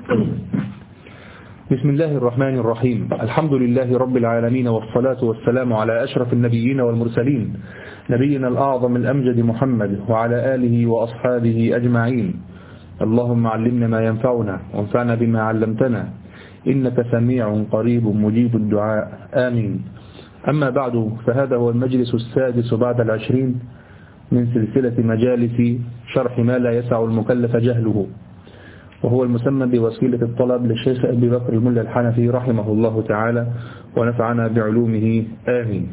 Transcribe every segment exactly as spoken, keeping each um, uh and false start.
بسم الله الرحمن الرحيم. الحمد لله رب العالمين، والصلاة والسلام على أشرف النبيين والمرسلين، نبينا الأعظم الأمجد محمد وعلى آله وأصحابه أجمعين. اللهم علمنا ما ينفعنا وانفعنا بما علمتنا، إنك سميع قريب مجيب الدعاء، آمين. أما بعد، فهذا هو المجلس السادس بعد العشرين من سلسلة مجالس شرح ما لا يسع المكلف جهله، وهو المسمى بوسيلة الطلب للشيخ أبي بكر الملا الحنفي رحمه الله تعالى ونفعنا بعلومه، آمين.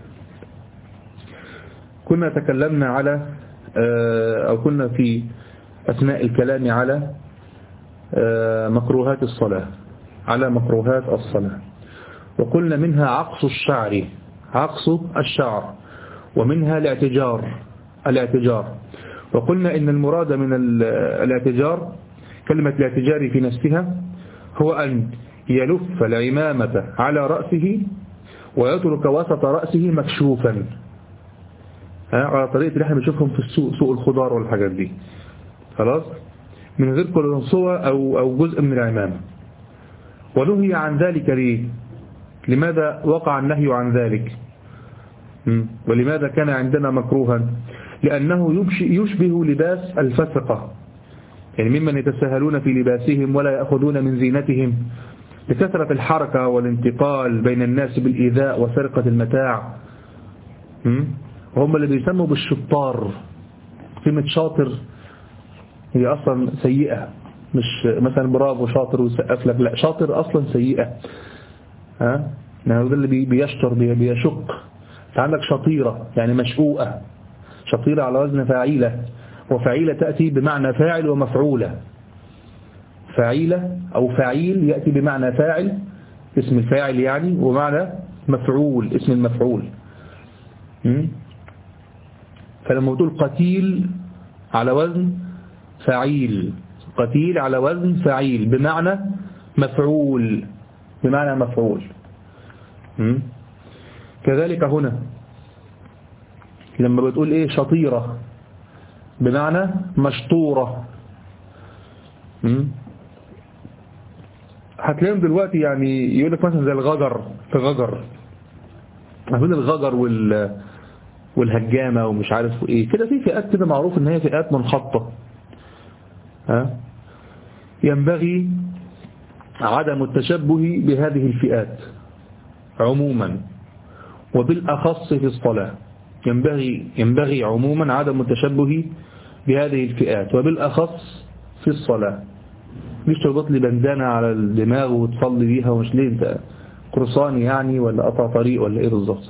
كنا تكلمنا على أو كنا في أثناء الكلام على مكروهات الصلاة على مكروهات الصلاة وقلنا منها عقص الشعر عقص الشعر ومنها الاعتجار الاعتجار وقلنا إن المراد من الاعتجار، كلمة الاعتجار في نفسها، هو أن يلف العمامة على رأسه ويترك وسط رأسه مكشوفا، على طريقة اللي احنا بنشوفهم في السوق، سوق الخضار والحاجات دي، خلاص، من غير قلنسوة أو أو جزء من العمامة. ونهي عن ذلك ليه؟ لماذا وقع النهي عن ذلك؟ ولماذا كان عندنا مكروها؟ لأنه يشبه لباس الفسقة، يعني ممن يتساهلون في لباسهم ولا يأخذون من زينتهم لكثرة الحركة والانتقال بين الناس بالإيذاء وسرقة المتاع. وهم اللي بيسموا بالشطار. كلمة شاطر هي أصلا سيئة، مش مثلا برافو شاطر وسقف لك، لا، شاطر أصلا سيئة. ها يعني ده اللي بيشطر بيشق. عندك شطيرة يعني مشقوقة، شطيرة على وزن فاعلة، وفعيلة تأتي بمعنى فاعل ومفعولة. فعيلة أو فعيل يأتي بمعنى فاعل، اسم الفاعل يعني، ومعنى مفعول، اسم المفعول. فلما تقول قتيل على وزن فعيل، قتيل على وزن فعيل بمعنى مفعول، بمعنى مفعول. كذلك هنا لما بتقول ايه شطيرة بمعنى مشطورة. هتلاقيهم دلوقتي يعني يقول لك مثلا زي الغجر، في غجر، بين الغجر وال والهجامة ومش عارف ايه كده، في فئات كده معروف ان هي فئات منحطة. ها ينبغي عدم التشبه بهذه الفئات عموما وبالأخص في الصلاة. ينبغي ينبغي عموما عدم التشبه بهذه الفئات وبالأخص في الصلاة. مش تربط لي بندانة على الدماغ وتصلي بيها، ومش ليه انت قرصاني يعني، ولا قطع طريق، ولا ايه بالظبط.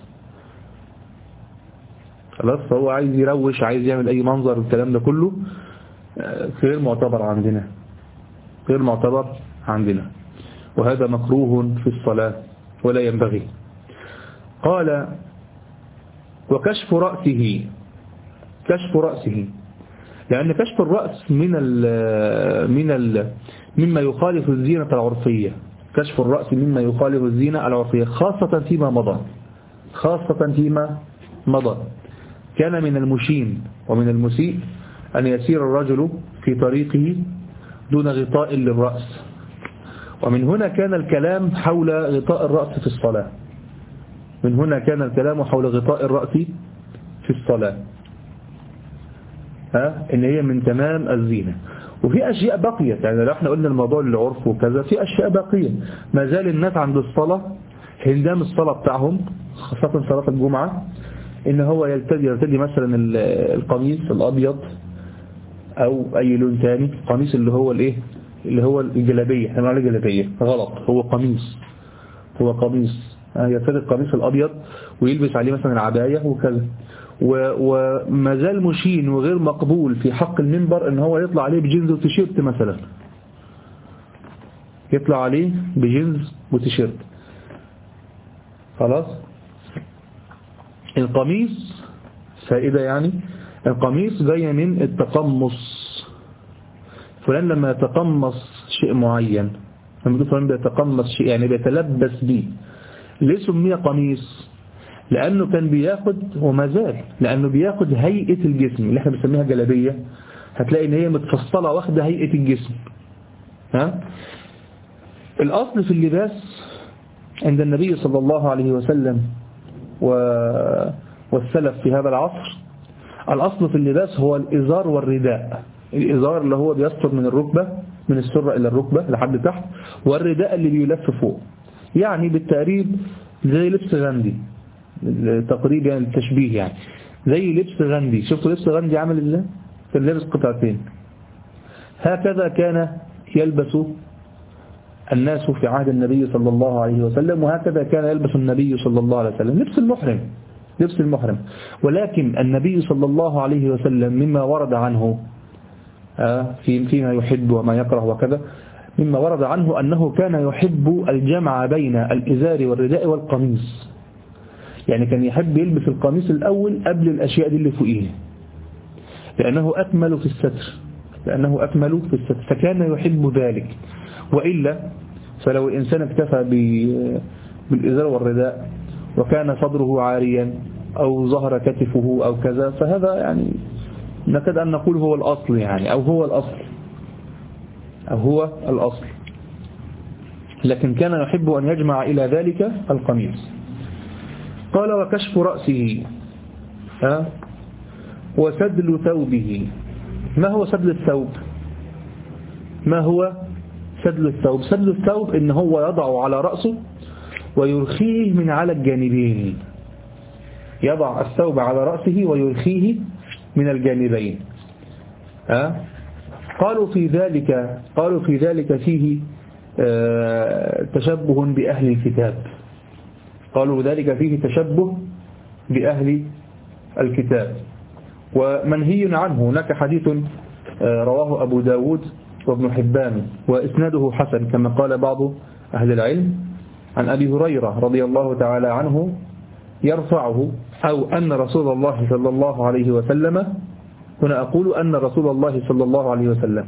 خلاص، فهو عايز يروش، عايز يعمل اي منظر، الكلام ده كله غير معتبر عندنا، غير معتبر عندنا، وهذا مكروه في الصلاة ولا ينبغي. قال وكشف رأسه، كشف رأسه، لأن كشف الرأس من ال من ال مما يخالف الزينة العرفية. كشف الرأس مما يخالف الزينة العرفية، خاصة فيما مضى، خاصة فيما مضى. كان من المشين ومن المسيء أن يسير الرجل في طريقه دون غطاء للرأس، ومن هنا كان الكلام حول غطاء الرأس في الصلاة. من هنا كان الكلام حول غطاء الرأس في الصلاة، ها إن هي من تمام الزينة. وفي أشياء بقية، يعني لو احنا قلنا الموضوع للعرف وكذا، في أشياء بقية ما زال الناس عند الصلاة، هندام الصلاة بتاعهم خاصة صلاة الجمعة، إن هو يلتدي يلتدي مثلا القميص الأبيض أو أي لون ثاني، القميص اللي هو الإيه اللي هو الجلابية، احنا بنقول جلابية غلط، هو قميص، هو قميص، يرتدي القميص الأبيض ويلبس عليه مثلا العباية وكذا. وما زال مشين وغير مقبول في حق المنبر ان هو يطلع عليه بجينز وتيشيرت مثلا، يطلع عليه بجينز وتيشيرت. خلاص، القميص فائدة يعني، القميص جاي من التقمص. فلان لما يتقمص شيء معين، لما يقول فلان بيتقمص شيء يعني بيتلبس به، ليه سمي قميص؟ لأنه كان بياخد، وما زال لأنه بياخد هيئة الجسم اللي احنا بنسميها جلابية. هتلاقي ان هي متفصلة واخدة هيئة الجسم، ها؟ الأصل في اللباس عند النبي صلى الله عليه وسلم والسلف في هذا العصر، الأصل في اللباس هو الإزار والرداء. الإزار اللي هو بيستر من الركبة، من السرة إلى الركبة لحد تحت، والرداء اللي بيلف فوق، يعني بالتقريب زي لبس غندي، تقريبا يعني التشبيه، يعني زي لبس غندي. شفتوا لبس غندي عامل ازاي؟ كان لابس قطعتين. هكذا كان يلبس الناس في عهد النبي صلى الله عليه وسلم، وهكذا كان يلبس النبي صلى الله عليه وسلم، لبس المحرم، لبس المحرم. ولكن النبي صلى الله عليه وسلم مما ورد عنه في فيما يحب وما يكره وكذا، مما ورد عنه أنه كان يحب الجمع بين الإزار والرداء والقميص. يعني كان يحب يلبس القميص الأول قبل الأشياء دي اللي فوقيه، لأنه أكمل في الستر، لأنه أكمل في الستر، فكان يحب ذلك. وإلا فلو الإنسان اكتفى بالإزار والرداء وكان صدره عاريا أو ظهر كتفه أو كذا، فهذا يعني نكاد أن نقول هو الأصل، يعني أو هو الأصل أو هو الأصل. لكن كان يحب أن يجمع إلى ذلك القميص. قال وكشف رأسه ها وسدل ثوبه. ما هو سدل الثوب؟ ما هو سدل الثوب؟ سدل الثوب إن هو يضع على رأسه ويرخيه من على الجانبين، يضع الثوب على رأسه ويرخيه من الجانبين. ها قالوا في ذلك قالوا في ذلك فيه تشبه بأهل الكتاب، قالوا ذلك فيه تشبه بأهل الكتاب ومنهي عنه. هناك حديث رواه أبو داود وابن حبان وإسناده حسن كما قال بعض أهل العلم، عن أبي هريرة رضي الله تعالى عنه يرفعه، أو أن رسول الله صلى الله عليه وسلم، هنا أقول أن رسول الله صلى الله عليه وسلم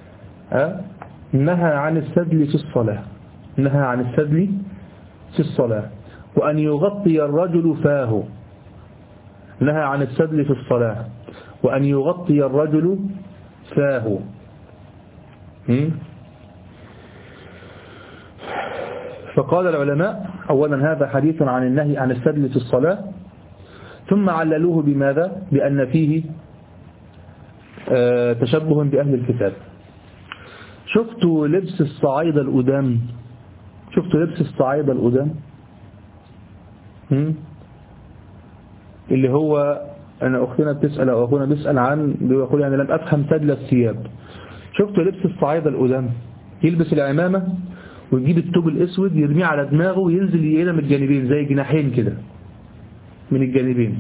نهى عن السدل في الصلاة، نهى عن السدل في الصلاة، وأن يغطي الرجل فاه. نهى عن السدل في الصلاة وأن يغطي الرجل فاه. فقال العلماء أولا هذا حديث عن النهي عن السدل في الصلاة، ثم عللوه بماذا؟ بأن فيه تشبه بأهل الكتاب. شفتوا لبس الصعايدة القدام؟ شفتوا لبس الصعايدة القدام اللي هو أنا أختنا بتسأل أو أخونا بيسأل عن، بيقول يعني لم أفهم سدل الثياب. شفتوا لبس الصعايدة القدام؟ يلبس العمامة ويجيب الثوب الأسود يرميه على دماغه وينزل يقينا من الجانبين زي جناحين كده من الجانبين.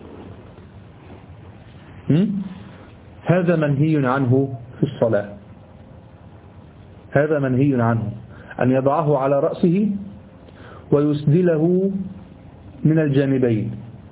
هذا منهي عنه في الصلاة، هذا منهي عنه، أن يضعه على رأسه ويسدله من الجانبين،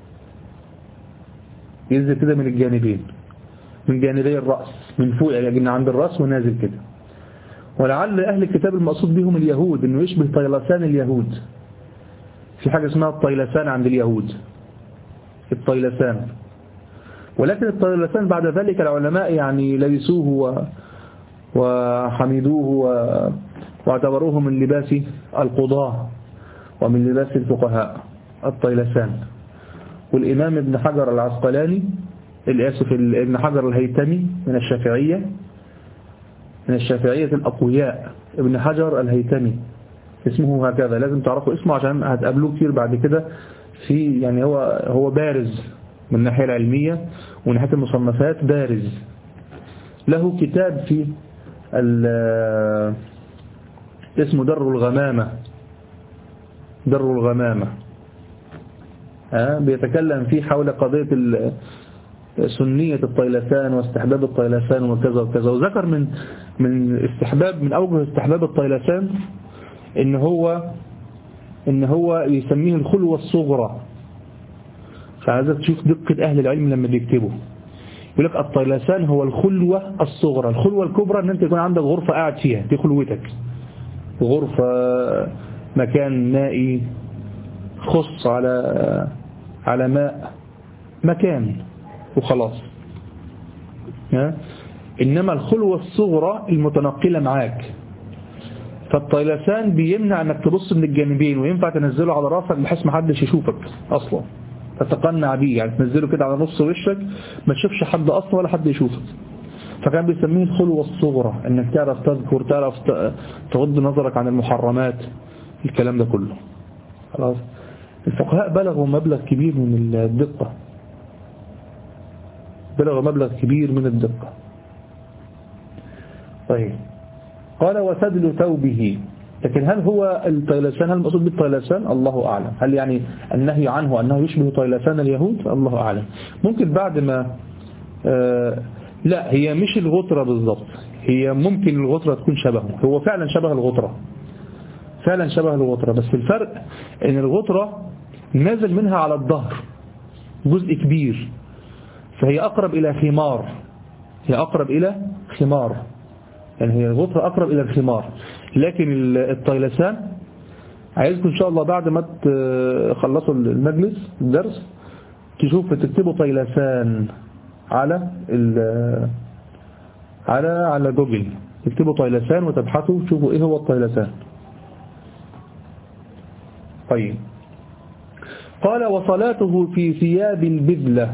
ينزل كده من الجانبين، من جانبي الرأس، من فوق يعني عند الرأس ونازل كده. ولعل أهل الكتاب المقصود بهم اليهود، إنه يشبه طيلسان اليهود. في حاجة اسمها الطيلسان عند اليهود، الطيلسان. ولكن الطيلسان بعد ذلك العلماء يعني لبسوه وحمدوه واعتبروه من لباس القضاة ومن لباس الفقهاء الطيلسان. والإمام ابن حجر العسقلاني الآسف ابن حجر الهيتمي من الشافعية، من الشافعية الأقوياء، ابن حجر الهيتمي اسمه هكذا، لازم تعرفوا اسمه عشان هتقابلوه كتير بعد كده. في يعني هو هو بارز من الناحية العلمية ومن ناحية المصنفات بارز. له كتاب في اسمه در الغمامة، در الغمامة ها بيتكلم فيه حول قضية سنية الطيلسان واستحباب الطيلسان وكذا وكذا. وذكر من من استحباب من أوجه استحباب الطيلسان إن هو إن هو يسميه الخلوة الصغرى. فهذا تشوف دقة أهل العلم لما بيكتبوا، يقول لك الطيلسان هو الخلوة الصغرى. الخلوة الكبرى ان انت يكون عندك غرفة قاعد فيها، دي خلوتك، غرفة مكان نائي خص على على ماء مكان وخلاص. انما الخلوة الصغرى المتنقلة معاك فالطيلسان بيمنع انك تبص من الجانبين، وينفع تنزله على راسك بحيث ما حدش يشوفك اصلا، تتقنع بيه، يعني تنزله كده على نص وشك ما تشوفش حد اصلا ولا حد يشوفك. فكان بيسميه الخلوة الصغرى، انك تعرف تذكر، تعرف تغض نظرك عن المحرمات، الكلام ده كله. خلاص. الفقهاء بلغوا مبلغ كبير من الدقة، بلغوا مبلغ كبير من الدقة. طيب، قال وسدل ثوبه، لكن هل هو الطيلسان، هل المقصود بالطيلسان؟ الله أعلم. هل يعني النهي عنه أنه يشبه طيلسان اليهود؟ الله أعلم. ممكن بعد ما آه لا، هي مش الغطرة بالضبط، هي ممكن الغطرة تكون شبهه، هو فعلا شبه الغطرة، فعلا شبه الغطرة، بس الفرق ان الغطرة نازل منها على الظهر جزء كبير، فهي أقرب إلى خمار، هي أقرب إلى خمار، يعني هي الغطرة أقرب إلى الخمار. لكن الطيلسان عايزكم إن شاء الله بعد ما تخلصوا المجلس الدرس تشوفوا تكتبوا طيلسان على على على جوجل، تكتبوا طيلسان وتبحثوا تشوفوا إيه هو الطيلسان. طيب، قال وصلاته في ثياب البذلة،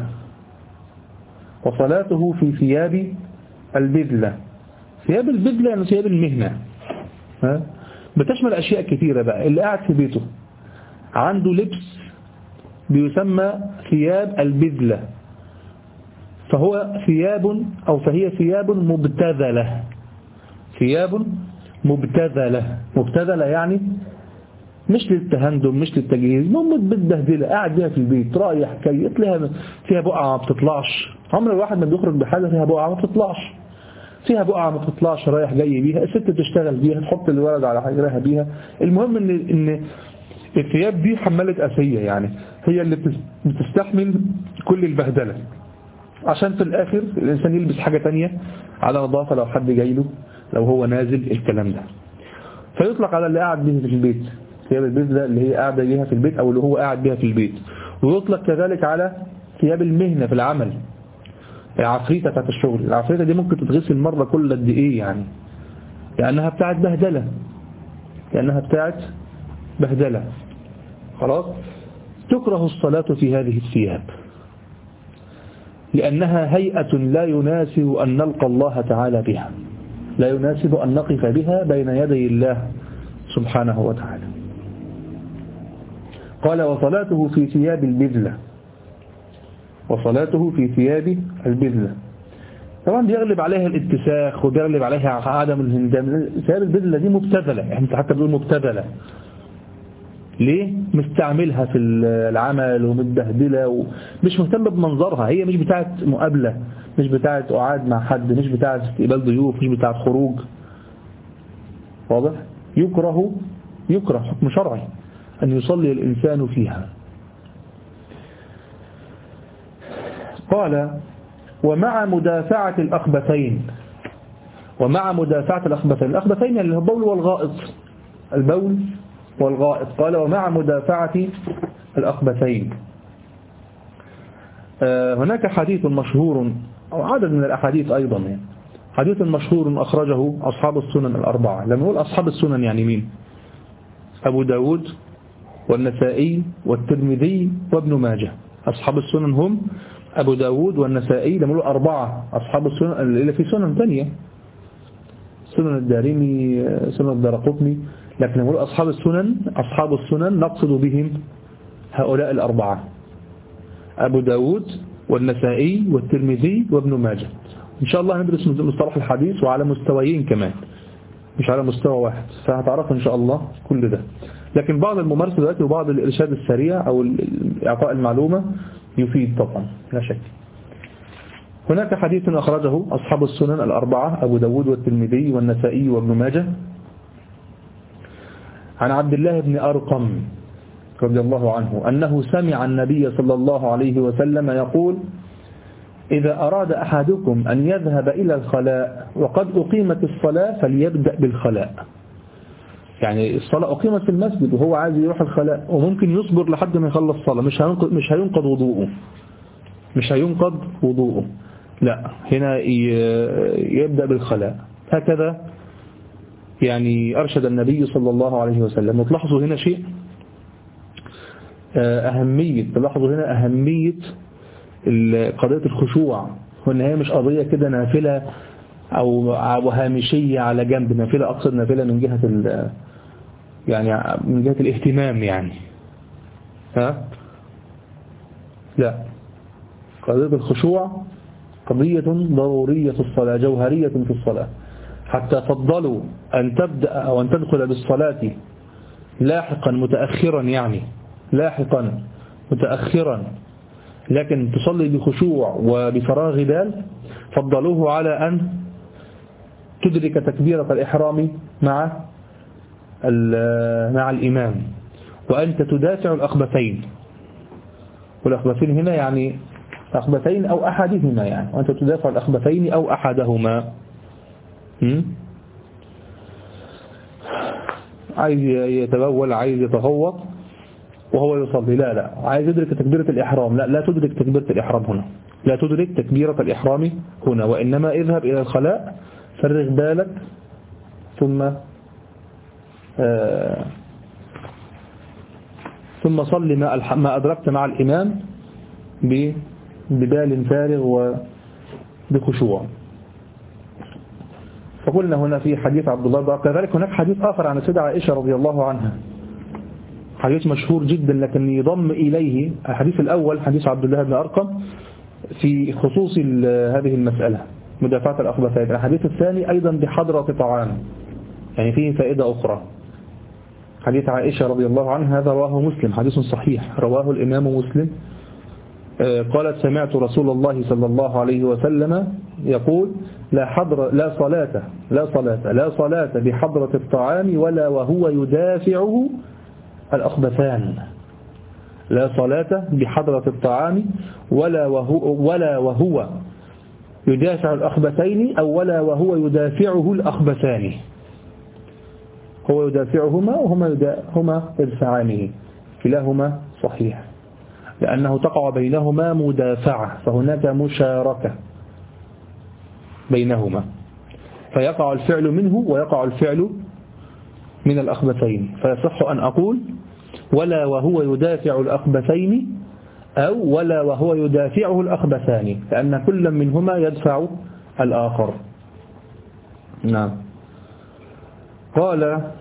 وصلاته في ثياب البذلة. ثياب البذلة يعني ثياب المهنة، ها؟ بتشمل أشياء كثيرة بقى. اللي قاعد في بيته عنده لبس بيسمى ثياب البذلة، فهو ثياب أو فهي ثياب مبتذلة، ثياب مبتذلة. مبتذلة يعني مش للتهندم، مش للتجهيز، المهم متبهدله قاعد بيها في البيت، رايح جاي، تلاقيها فيها بقعه ما بتطلعش. عمر الواحد ما بيخرج بحاجه فيها بقعه ما بتطلعش، فيها بقعه ما بتطلعش، رايح جاي بيها، الست تشتغل بيها، تحط الولد على حجرها بيها. المهم ان ان الثياب دي حماله اسيه، يعني هي اللي بتستحمل كل البهدله، عشان في الاخر الانسان يلبس حاجه تانية على نظافه لو حد جاي له، لو هو نازل، الكلام ده. فيطلق على اللي قاعد به في البيت ثياب البذلة، اللي هي قاعدة بيها في البيت أو اللي هو قاعد بيها في البيت. ويطلق كذلك على ثياب المهنة في العمل، العفريتة بتاعت الشغل. العفريتة دي ممكن تتغسل مرة كل قد إيه يعني، لأنها بتاعت بهدلة، لأنها بتاعت بهدلة. خلاص. تكره الصلاة في هذه الثياب لأنها هيئة لا يناسب أن نلقى الله تعالى بها، لا يناسب أن نقف بها بين يدي الله سبحانه وتعالى. قال وصلاته في ثياب البذلة، وصلاته في ثياب البذلة. طبعا بيغلب عليها الاتساخ وبيغلب عليها عدم الهندام. ثياب البذلة دي مبتذلة، انت حتى بتقول مبتذلة ليه؟ مستعملها في العمل ومتبهدلة ومش مهتم بمنظرها، هي مش بتاعت مقابلة، مش بتاعت قعاد مع حد، مش بتاعت استقبال ضيوف، مش بتاعت خروج. واضح؟ يكره يكره حكم شرعي أن يصلي الإنسان فيها. قال ومع مدافعة الأخبثين، ومع مدافعة الأخبثين، الأخبثين يعني البول والغائط، البول والغائط. قال ومع مدافعة الأخبثين. هناك حديث مشهور أو عدد من الأحاديث أيضا، يعني حديث مشهور أخرجه أصحاب السنن الأربعة. لما نقول أصحاب السنن يعني مين؟ أبو داود والنسائي والترمذي وابن ماجه. أصحاب السنن هم أبو داود والنسائي. لما نقول أربعة أصحاب السنن اللي في سنن ثانية، سنن الدارمي، سنن الدارقطني، لكن لما نقول أصحاب السنن، أصحاب السنن نقصد بهم هؤلاء الأربعة: أبو داود والنسائي والترمذي وابن ماجه. إن شاء الله ندرس مصطلح الحديث وعلى مستويين كمان، مش على مستوى واحد، فهتعرفوا إن شاء الله كل ده. لكن بعض الممارسة دلوقتي وبعض الإرشاد السريع أو إعطاء المعلومة يفيد طبعا لا شك. هناك حديث أخرجه أصحاب السنن الأربعة: أبو داود والترمذي والنسائي وابن ماجه، عن عبد الله بن أرقم رضي الله عنه أنه سمع النبي صلى الله عليه وسلم يقول: إذا أراد أحدكم أن يذهب إلى الخلاء وقد أقيمت الصلاة فليبدأ بالخلاء. يعني الصلاة أقيمت في المسجد وهو عايز يروح الخلاء، وممكن يصبر لحد ما يخلص الصلاة، مش هينقض مش هينقض وضوءه مش هينقض وضوءه لا، هنا يبدأ بالخلاء. هكذا يعني أرشد النبي صلى الله عليه وسلم. وتلاحظوا هنا شيء أهمية تلاحظوا هنا أهمية قضية الخشوع، وإن هي مش قضية كده نافلة أو هامشية على جنب، نافلة أقصد نافلة من جهة يعني من جهة الاهتمام يعني ها لا، قضية الخشوع قضية ضرورية في الصلاة، جوهرية في الصلاة، حتى فضلوا أن تبدأ أو أن تدخل بالصلاة لاحقا متأخرا، يعني لاحقا متأخرا لكن تصلي بخشوع وبفراغ بال، فضلوه على أن تدرك تكبيرة الإحرام مع مع الإمام وأنت تدافع الأخبثين. والأخبثين هنا يعني أخبثين أو أحدهما، يعني وأنت تدافع الأخبثين أو أحدهما. م? عايز يتبول، عايز يتغوط وهو يصلي، لا لا، عايز يدرك تكبيرة الإحرام، لا لا تدرك تكبيرة الإحرام هنا، لا تدرك تكبيرة الإحرام هنا، وإنما اذهب إلى الخلاء، فرغ بالك، ثم آه ثم صل ما ما أدركت مع الإمام ببال فارغ وبخشوع. فقلنا هنا في حديث عبد الله، كذلك هناك حديث آخر عن السيدة عائشة رضي الله عنها، حديث مشهور جدا لكن يضم إليه الحديث الأول، حديث عبد الله بن أرقم في خصوص هذه المسألة مدافعة الأخبثين. الحديث الثاني أيضا بحضرة طعام، يعني فيه فائدة أخرى. حديث عائشة رضي الله عنها هذا رواه مسلم، حديث صحيح رواه الإمام مسلم. قالت سمعت رسول الله صلى الله عليه وسلم يقول لا حضر لا صلاة لا صلاة لا صلاة بحضرة الطعام ولا وهو يدافعه الأخبثان. لا صلاة بحضرة الطعام ولا وهو ولا وهو يدافع الأخبثين أو ولا وهو يدافعه الأخبثان. هو يدافعهما وهما يدا هما يدفعانه، كلاهما صحيح، لأنه تقع بينهما مدافعة، فهناك مشاركة بينهما، فيقع الفعل منه ويقع الفعل من الأخبثين، فيصح أن أقول ولا وهو يدافع الأخبثين أو ولا وهو يدافعه الأخبثان، لأن كل منهما يدفع الآخر. نعم. قال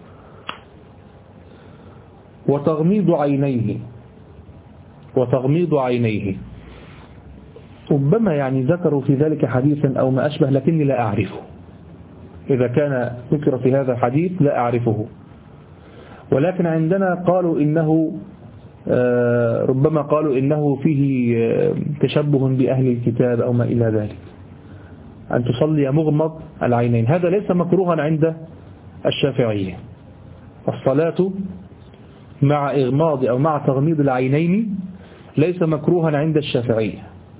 وتغميض عينيه وتغميض عينيه ربما يعني ذكروا في ذلك حديثا أو ما أشبه لكني لا أعرفه، إذا كان ذكر في هذا الحديث لا أعرفه، ولكن عندنا قالوا إنه ربما قالوا إنه فيه تشبه بأهل الكتاب أو ما إلى ذلك، أن تصلي مغمض العينين. هذا ليس مكروها عند الشافعية، الصلاة مع إغماض أو مع تغميض العينين ليس مكروها عند الشافعية.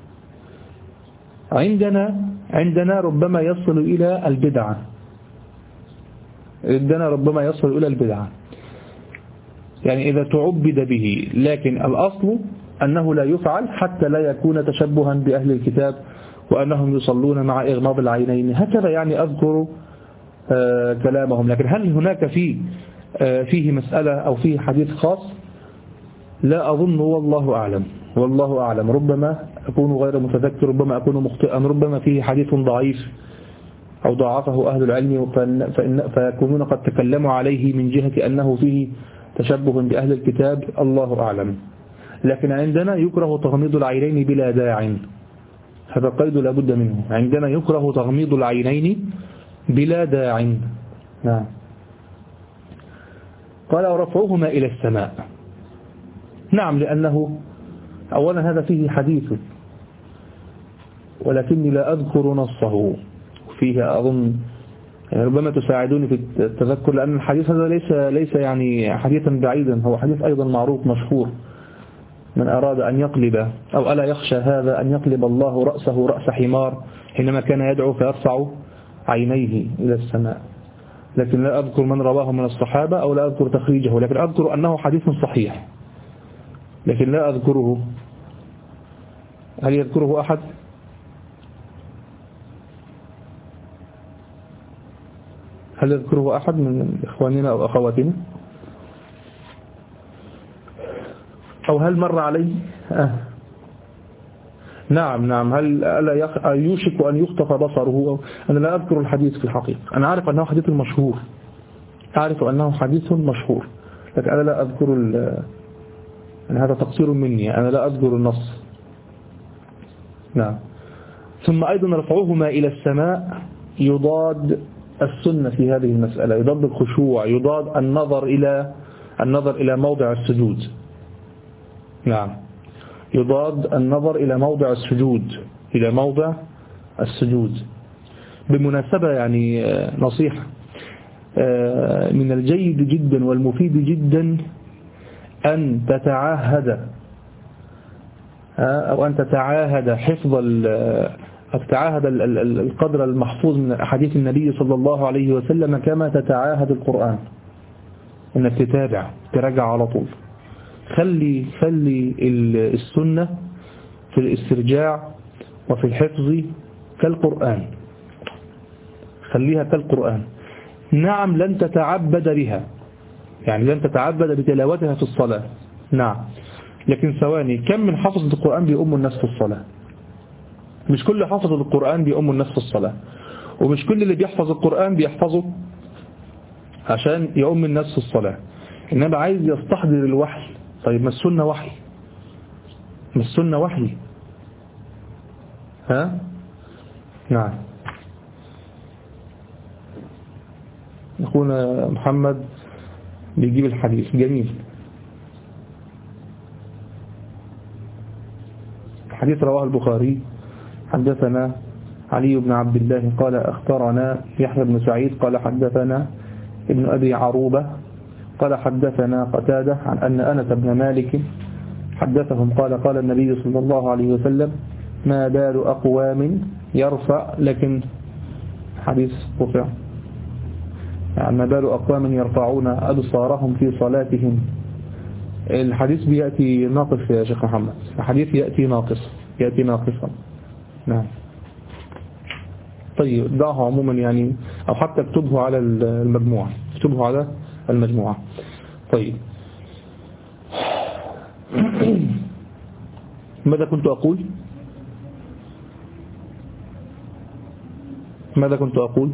عندنا عندنا ربما يصل إلى البدعة، عندنا ربما يصل إلى البدعة يعني إذا تعبد به، لكن الأصل أنه لا يفعل حتى لا يكون تشبها بأهل الكتاب وأنهم يصلون مع إغماض العينين، هكذا يعني أذكر آه كلامهم. لكن هل هناك فيه آه فيه مسألة أو فيه حديث خاص؟ لا أظن، والله أعلم والله أعلم. ربما أكون غير متذكر، ربما أكون مخطئا، ربما فيه حديث ضعيف أو ضعفه أهل العلم فيكونون قد تكلموا عليه من جهة أنه فيه تشبه بأهل الكتاب، الله أعلم. لكن عندنا يكره تغميض العينين بلا داع، هذا قيد لا بد منه، عندنا يكره تغميض العينين بلا داع. نعم. قال ورفعهما إلى السماء. نعم، لأنه أولا هذا فيه حديث ولكني لا أذكر نصه، فيه أظن يعني ربما تساعدوني في التذكر، لأن الحديث هذا ليس ليس يعني حديثا بعيدا، هو حديث أيضا معروف مشهور: من أراد أن يقلب أو ألا يخشى هذا أن يقلب الله رأسه رأس حمار حينما كان يدعو فيرفع عينيه إلى السماء. لكن لا أذكر من رواه من الصحابة أو لا أذكر تخريجه، لكن أذكر أنه حديث صحيح، لكن لا أذكره. هل يذكره أحد؟ هل يذكره أحد من إخواننا أو أخواتنا؟ أو هل مر عليه؟ آه. نعم نعم. هل ألا يوشك أن يخطف بصره؟ أنا لا أذكر الحديث في الحقيقة. أنا عارف أنه حديث مشهور، أعرف أنه حديث مشهور، لكن أنا لا أذكر أن هذا تقصير مني، أنا لا أذكر النص. نعم. ثم أيضا رفعهما إلى السماء يضاد السنة في هذه المسألة، يضاد الخشوع، يضاد النظر إلى النظر إلى موضع السجود. نعم، يضاد النظر إلى موضع السجود، إلى موضع السجود. بالمناسبة يعني نصيحة، من الجيد جدا والمفيد جدا أن تتعاهد أو أن تتعاهد حفظ تتعاهد القدر المحفوظ من أحاديث النبي صلى الله عليه وسلم كما تتعاهد القرآن، أنك تتابع تراجع على طول. خلي خلي السنة في الاسترجاع وفي الحفظ كالقرآن، خليها كالقرآن. نعم لن تتعبد بها، يعني لن تتعبد بتلاوتها في الصلاة، نعم، لكن ثواني، كم من حفظة القرآن بيؤم الناس في الصلاة؟ مش كل حفظة القرآن بيؤم الناس في الصلاة، ومش كل اللي بيحفظ القرآن بيحفظه عشان يؤم الناس في الصلاة، إنما عايز يستحضر الوحي. طيب ما السنة وحي، ما السنة وحي، ها؟ نعم. أخونا محمد بيجيب الحديث جميل. الحديث رواه البخاري. حدثنا علي بن عبد الله قال أخبرنا يحيى بن سعيد قال حدثنا ابن أبي عروبة قال حدثنا قتادة عن أن أنس بن مالك حدثهم قال قال النبي صلى الله عليه وسلم ما بال أقوام يرفع، لكن حديث رفع، يعني ما بال أقوام يرفعون أبصارهم في صلاتهم. الحديث بيأتي ناقص يا شيخ محمد، الحديث يأتي ناقص، يأتي ناقصا. نعم. طيب دعه عموما يعني، أو حتى اكتبه على المجموعة، اكتبه على المجموعة. طيب ماذا كنت أقول ماذا كنت أقول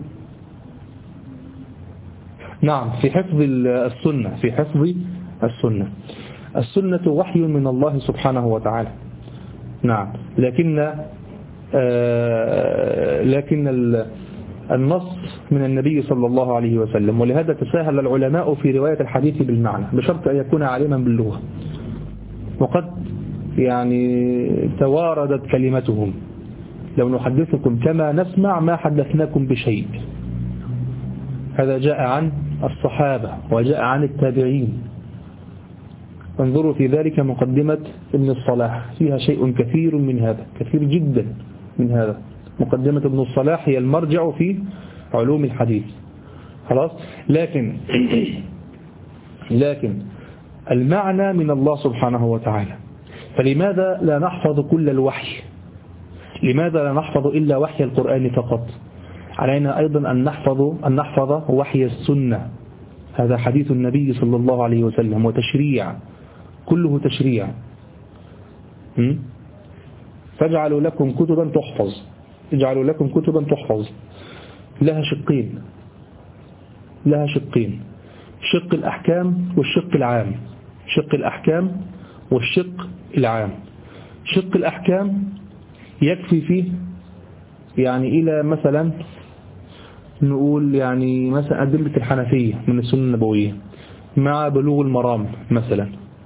نعم، في حفظ السنة، في حفظ السنة. السنة وحي من الله سبحانه وتعالى، نعم، لكن آه لكن النص من النبي صلى الله عليه وسلم، ولهذا تساهل العلماء في رواية الحديث بالمعنى بشرط أن يكون عالما باللغة، وقد يعني تواردت كلمتهم، لو نحدثكم كما نسمع ما حدثناكم بشيء. هذا جاء عن الصحابة وجاء عن التابعين. انظروا في ذلك مقدمة ابن الصلاح، فيها شيء كثير من هذا، كثير جدا من هذا. مقدمة ابن الصلاح هي المرجع في علوم الحديث، خلاص. لكن لكن المعنى من الله سبحانه وتعالى، فلماذا لا نحفظ كل الوحي؟ لماذا لا نحفظ إلا وحي القرآن فقط؟ علينا أيضا أن نحفظ أن نحفظ وحي السنة. هذا حديث النبي صلى الله عليه وسلم وتشريع، كله تشريع. فاجعلوا لكم كتبا تحفظ، اجعلوا لكم كتبا تحفظ. لها شقين، لها شقين، شق الأحكام والشق العام، شق الأحكام والشق العام. شق الأحكام يكفي فيه يعني إلى مثلا نقول يعني مثلا أدلة الحنفية من السنة النبوية مع بلوغ المرام مثلا،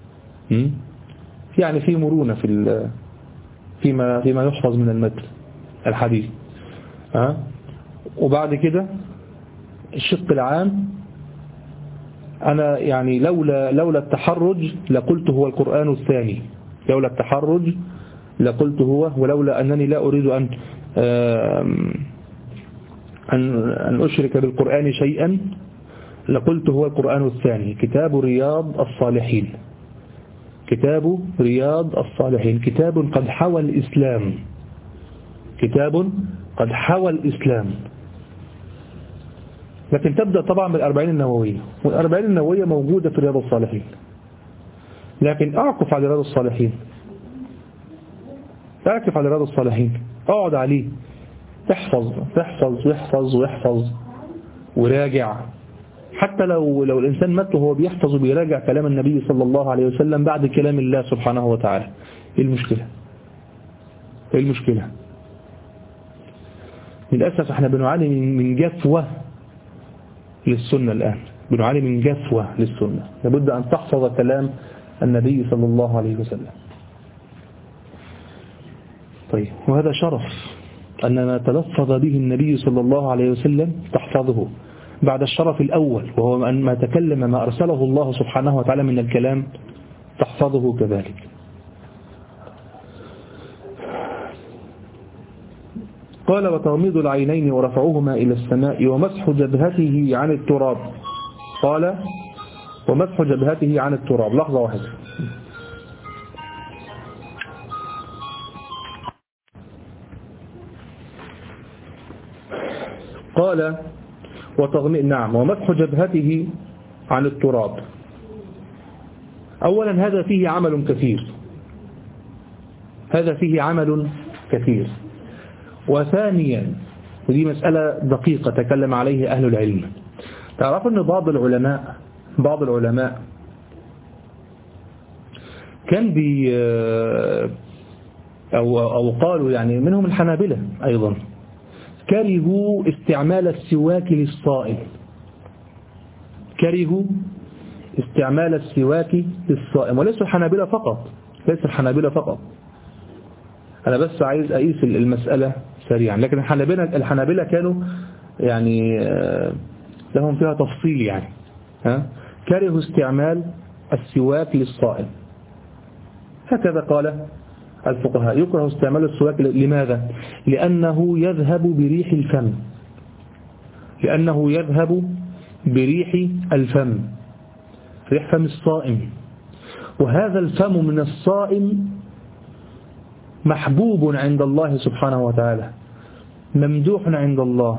يعني في مرونة في فيما فيما يحفظ من المتن الحديث. ها وبعد كده الشق العام، أنا يعني لولا لولا التحرج لقلت هو القرآن الثاني، لولا التحرج لقلت هو، ولولا أنني لا أريد أن أن أن أشرك بالقرآن شيئا لقلت هو القرآن الثاني. كتاب رياض الصالحين، كتاب رياض الصالحين كتاب قد حوى الإسلام، كتاب قد حوى الإسلام. لكن تبدأ طبعا بالأربعين النووية، والأربعين النووية موجودة في رياض الصالحين، لكن أعكف على رياض الصالحين، أعكف على رياض الصالحين، أقعد عليه، تحفظ تحفظ ويحفظ ويحفظ وراجع. حتى لو لو الإنسان مات وهو بيحفظ وبيراجع كلام النبي صلى الله عليه وسلم بعد كلام الله سبحانه وتعالى، إيه المشكلة؟ إيه المشكلة؟ للأسف احنا بنعاني من جفوة للسنة الآن، بنعاني من جفوة للسنة. لابد أن تحفظ كلام النبي صلى الله عليه وسلم. طيب، وهذا شرف أن ما تلفظ به النبي صلى الله عليه وسلم تحفظه بعد الشرف الأول، وهو أن ما تكلم ما أرسله الله سبحانه وتعالى من الكلام تحفظه كذلك. قال: وتغميض العينين ورفعهما إلى السماء ومسح جبهته عن التراب. قال: ومسح جبهته عن التراب. لحظة واحدة. قال: وتغميض نعم ومسح جبهته عن التراب. أولا هذا فيه عمل كثير، هذا فيه عمل كثير. وثانيا، ودي مسألة دقيقة تكلم عليه أهل العلم، تعرفوا أن بعض العلماء بعض العلماء كان بي أو, أو قالوا يعني منهم الحنابلة أيضا كرهوا استعمال السواك للصائم، كرهوا استعمال السواك للصائم. وليس الحنابلة فقط، ليس الحنابلة فقط، أنا بس عايز أقيس المسألة سريعا. لكن الحنابلة الحنابلة كانوا يعني لهم فيها تفصيل، يعني ها كرهوا استعمال السواك للصائم. هكذا قال الفقهاء: يكره استعمال السواك. لماذا؟ لأنه يذهب بريح الفم، لأنه يذهب بريح الفم، ريح فم الصائم. وهذا الفم من الصائم محبوب عند الله سبحانه وتعالى، ممدوح عند الله،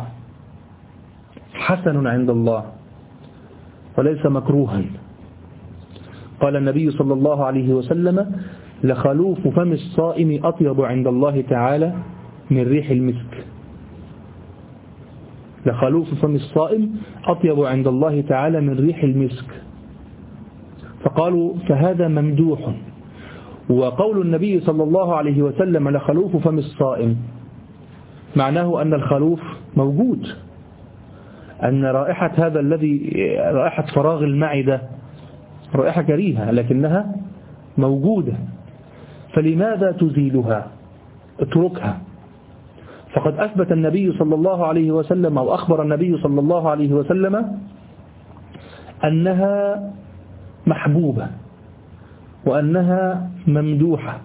حسن عند الله، وليس مكروها. قال النبي صلى الله عليه وسلم: لخلوف فم الصائم أطيب عند الله تعالى من ريح المسك. لخلوف فم الصائم أطيب عند الله تعالى من ريح المسك. فقالوا: فهذا ممدوح. وقول النبي صلى الله عليه وسلم: لخلوف فم الصائم، معناه أن الخلوف موجود، أن رائحة هذا الذي رائحة فراغ المعدة رائحة كريهة لكنها موجودة، فلماذا تزيلها؟ اتركها. فقد أثبت النبي صلى الله عليه وسلم أو أخبر النبي صلى الله عليه وسلم أنها محبوبة وأنها ممدوحة،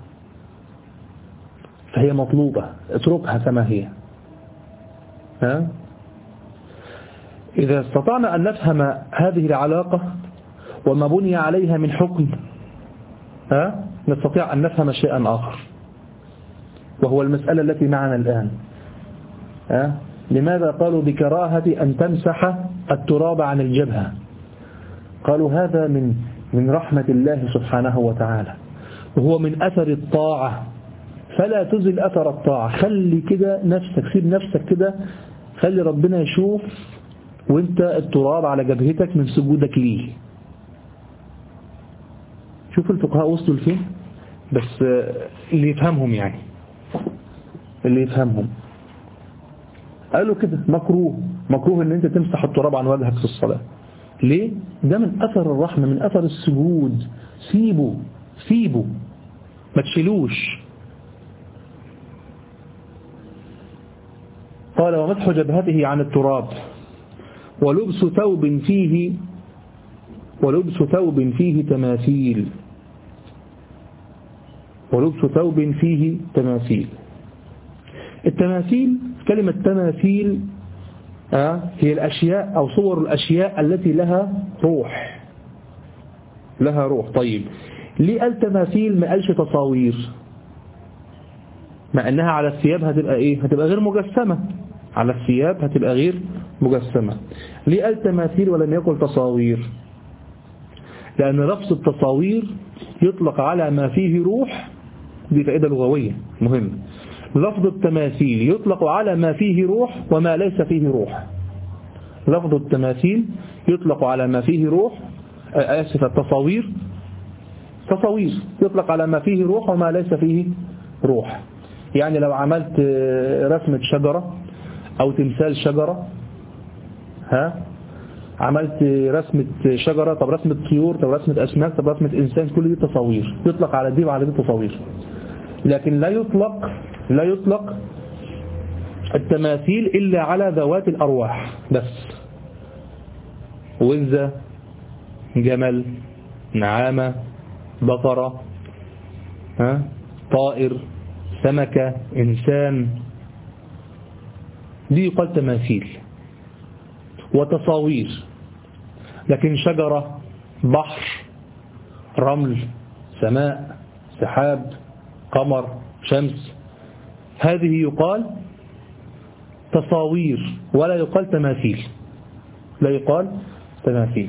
فهي مطلوبة، اتركها كما هي. ها؟ إذا استطعنا أن نفهم هذه العلاقة وما بني عليها من حكم، ها؟ نستطيع أن نفهم شيئا آخر، وهو المسألة التي معنا الآن. ها؟ لماذا قالوا بكراهة أن تمسح التراب عن الجبهة؟ قالوا هذا من من رحمة الله سبحانه وتعالى، وهو من أثر الطاعة، فلا تزل أثر الطاعة. خلي كده نفسك، سيب نفسك كده، خلي ربنا يشوف وانت التراب على جبهتك من سجودك ليه. شوف الفقهاء وصلوا لفين، بس اللي يفهمهم، يعني اللي يفهمهم قالوا كده مكروه، مكروه ان انت تمسح التراب عن وجهك في الصلاة. ليه؟ ده من أثر الرحمة، من أثر السجود. سيبه سيبه ما تشيلوش. قال: ومسح جبهته عن التراب ولبس ثوب فيه ولبس ثوب فيه تماثيل ولبس ثوب فيه تماثيل. التماثيل، كلمة تماثيل آه هي الأشياء أو صور الأشياء التي لها روح، لها روح. طيب ليه قال تماثيل ما قالش تصاوير؟ مع أنها على الثياب هتبقى إيه؟ هتبقى غير مجسمة، على الثياب هتبقى غير مجسمة. ليه قال تماثيل ولم يقل تصاوير؟ لأن لفظ التصاوير يطلق على ما فيه روح، دي فائدة لغوية مهم. لفظ التماثيل يطلق على ما فيه روح وما ليس فيه روح. لفظ التماثيل يطلق على ما فيه روح، آسف التصاوير تصاوير يطلق على ما فيه روح وما ليس فيه روح. يعني لو عملت رسمة شجرة أو تمثال شجرة، ها عملت رسمة شجرة، طب رسمة طيور، طب رسمة أسماك، طب رسمة إنسان، كل دي تصاوير، يطلق على دي وعلى دي تصاوير. لكن لا يطلق لا يطلق التماثيل إلا على ذوات الأرواح بس. وزة، جمل، نعامة، بقرة، ها طائر، سمكة، إنسان، دي يقال تماثيل وتصاوير. لكن شجرة، بحر، رمل، سماء، سحاب، قمر، شمس، هذه يقال تصاوير ولا يقال تماثيل، لا يقال تماثيل.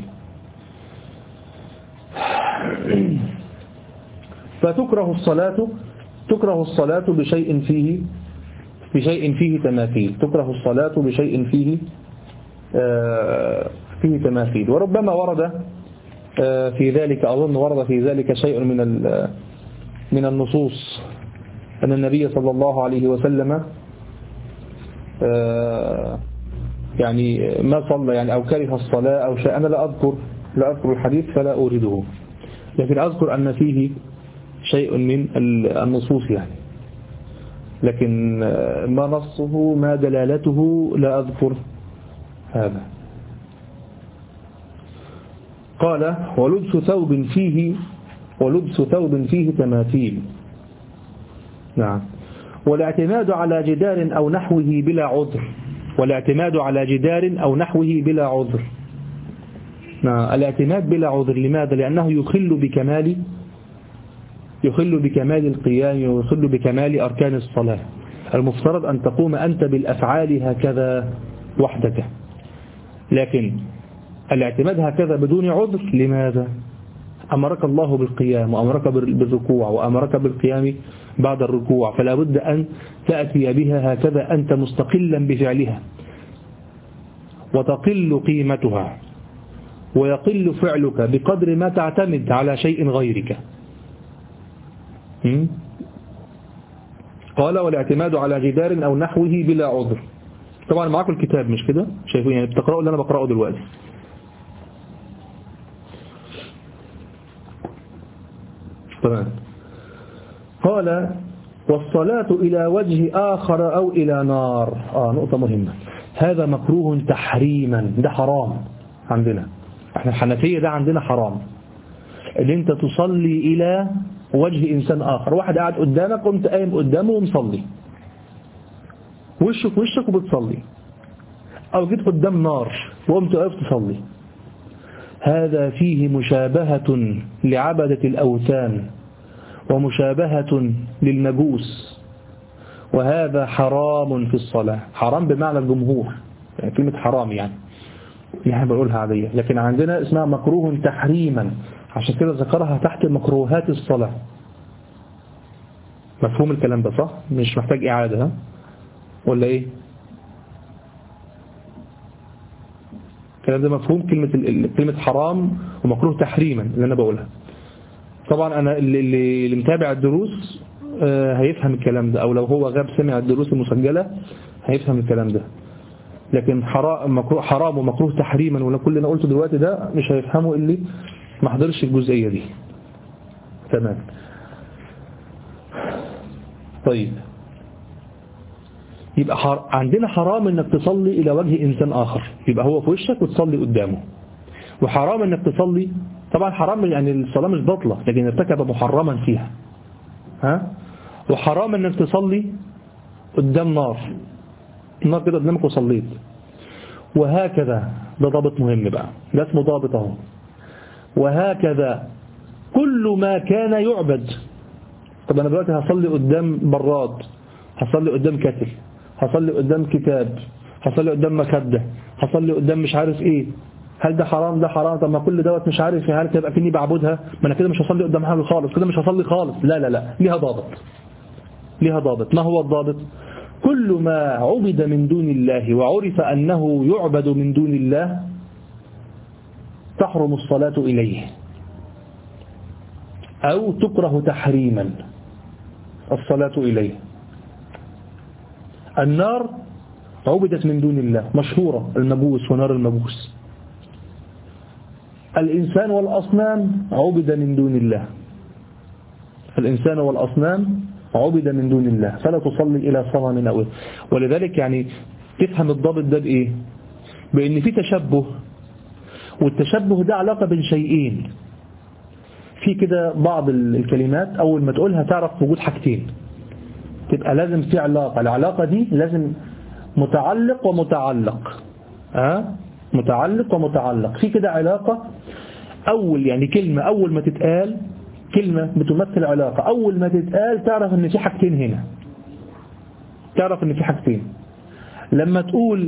فتكره الصلاة تكره الصلاة بشيء فيه بشيء فيه تماثيل، تكره الصلاة بشيء فيه آه فيه تماثيل. وربما ورد آه في ذلك، أظن ورد في ذلك شيء من من النصوص، أن النبي صلى الله عليه وسلم آه يعني ما صلى يعني أو كره الصلاة أو شيء. أنا لا أذكر لا أذكر الحديث فلا أورده، لكن أذكر أن فيه شيء من النصوص يعني، لكن ما نصه ما دلالته لا أذكر هذا. قال ولبس ثوب فيه ولبس ثوب فيه تماثيل. نعم. والاعتماد على جدار أو نحوه بلا عذر والاعتماد على جدار أو نحوه بلا عذر. نعم. الاعتماد بلا عذر لماذا؟ لأنه يخل بكمال يخل بكمال القيام ويخل بكمال أركان الصلاة. المفترض أن تقوم أنت بالأفعال هكذا وحدك، لكن الاعتماد هكذا بدون عذر لماذا؟ أمرك الله بالقيام وأمرك بالركوع وأمرك بالقيام بعد الركوع، فلا بد أن تأتي بها هكذا أنت مستقلا بفعلها، وتقل قيمتها ويقل فعلك بقدر ما تعتمد على شيء غيرك. قال والاعتماد على جدار أو نحوه بلا عذر. طبعا معاكم الكتاب مش كده؟ شايفين يعني بتقرأوا اللي أنا بقرأه دلوقتي. تمام. قال والصلاة إلى وجه آخر أو إلى نار. آه نقطة مهمة. هذا مكروه تحريما، ده حرام عندنا احنا الحنفية، ده عندنا حرام ان انت تصلي إلى وجه إنسان آخر. واحد قاعد قدامك قمت قايم قدامه ومصلي وشك وشك وبتصلي، أو جيت قدام نار وقمت قايم تصلي، هذا فيه مشابهة لعبدة الأوثان ومشابهة للمجوس، وهذا حرام في الصلاة. حرام بمعنى الجمهور، يعني كلمة حرام يعني يعني بقولها عادية، لكن عندنا اسمها مكروه تحريما، عشان كده ذكرها تحت مكروهات الصلاة. مفهوم الكلام ده صح؟ مش محتاج إعادة ها؟ ولا إيه؟ الكلام ده مفهوم؟ كلمة كلمة حرام ومكروه تحريما اللي أنا بقولها. طبعا أنا اللي, اللي متابع الدروس هيفهم الكلام ده، أو لو هو غاب سمع الدروس المسجلة هيفهم الكلام ده. لكن حرام مكروه حرام ومكروه تحريما ولا كل اللي أنا قلته دلوقتي ده مش هيفهمه اللي ما حضرش الجزئية دي. تمام. طيب يبقى حر... عندنا حرام انك تصلي الى وجه انسان اخر، يبقى هو في وشك وتصلي قدامه. وحرام انك تصلي، طبعا حرام يعني الصلاة مش باطلة لكن ارتكب محرما فيها، ها. وحرام انك تصلي قدام نار، النار كده قدامك وصليت، وهكذا. ده ضابط مهم بقى، ده اسمه ضابط اهو. وهكذا كل ما كان يعبد. طب انا دلوقتي هصلي قدام براد، هصلي قدام كتل، هصلي قدام كتاب، هصلي قدام مخدة، هصلي قدام مش عارف ايه، هل ده حرام؟ ده حرام. طب ما كل دوت مش عارف، هل تبقى كني بعبدها؟ ما انا كده مش هصلي قدام حاجه خالص، كده مش هصلي خالص. لا لا لا، ليها ضابط، ليها ضابط. ما هو الضابط؟ كل ما عبد من دون الله وعرف أنه يعبد من دون الله تحرم الصلاة إليه أو تكره تحريما الصلاة إليه. النار عبدت من دون الله، مشهورة، المجوس ونار المجوس. الإنسان والأصنام عبد من دون الله، الإنسان والأصنام عبد من دون الله، فلا تصلي إلى صنم أو. ولذلك يعني تفهم الضابط ده بإيه؟ بأن في تشبه، والتشبه ده علاقة بين شيئين. في كده بعض الكلمات أول ما تقولها تعرف وجود حاجتين، تبقى لازم في علاقة، العلاقة دي لازم متعلق ومتعلق، أه؟ متعلق ومتعلق. في كده علاقة أول، يعني كلمة أول ما تتقال، كلمة بتمثل علاقة، أول ما تتقال تعرف أن في حاجتين هنا، تعرف أن في حاجتين. لما تقول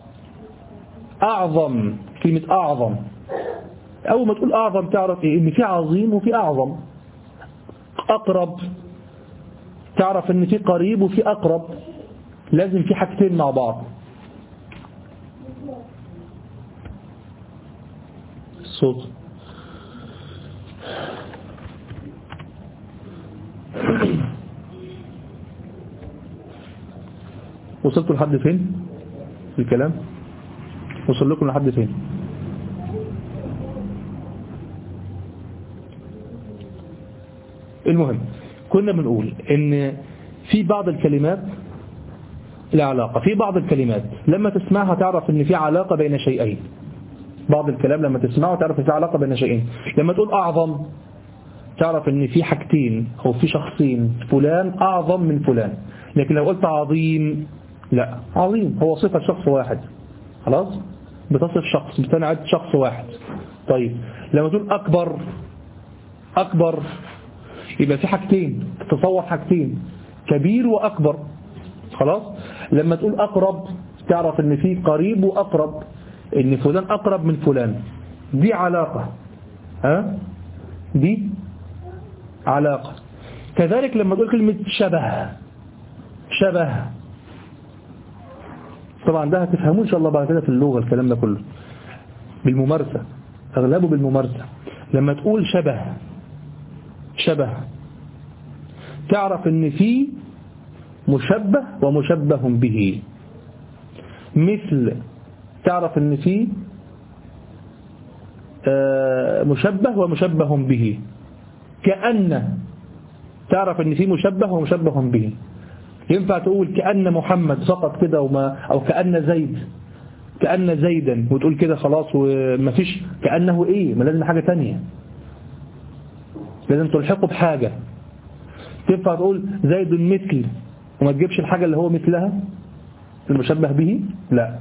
أعظم، كلمة أعظم، أول ما تقول أعظم تعرف إيه؟ أن في عظيم وفي أعظم. أقرب تعرف أن في قريب وفي أقرب، لازم في حاجتين مع بعض. الصوت وصلتوا لحد فين في الكلام؟ وصل لكم لحد فين؟ المهم كنا بنقول ان في بعض الكلمات العلاقة، في بعض الكلمات لما تسمعها تعرف ان في علاقة بين شيئين. بعض الكلام لما تسمعه تعرف ان في علاقة بين شيئين. لما تقول أعظم تعرف ان في حاجتين أو في شخصين، فلان أعظم من فلان. لكن لو قلت عظيم، لا، عظيم هو صفة شخص واحد، خلاص، بتصف شخص، بتنعد شخص واحد. طيب لما تقول أكبر، أكبر يبقى في حاجتين، تتصور حاجتين، كبير وأكبر، خلاص. لما تقول أقرب تعرف ان في قريب وأقرب، ان فلان أقرب من فلان، دي علاقة، ها؟ دي علاقة. كذلك لما تقول كلمة شبه، شبه طبعا ده هتفهموه إن شاء الله بعد كده في اللغة، الكلام ده كله بالممارسة، أغلبه بالممارسة. لما تقول شبه، شبه تعرف ان في مشبه ومشبه به. مثل تعرف ان في مشبه ومشبه به. كأن تعرف ان في مشبه ومشبه به. ينفع تقول كأن محمد فقط كده وما، أو كأن زيد، كأن زيدا وتقول كده خلاص وما فيش كأنه إيه، ما لازم حاجة تانية، لازم تلحقه بحاجة. تنفع تقول زيد مثل وما تجيبش الحاجة اللي هو مثلها المشبه به؟ لا.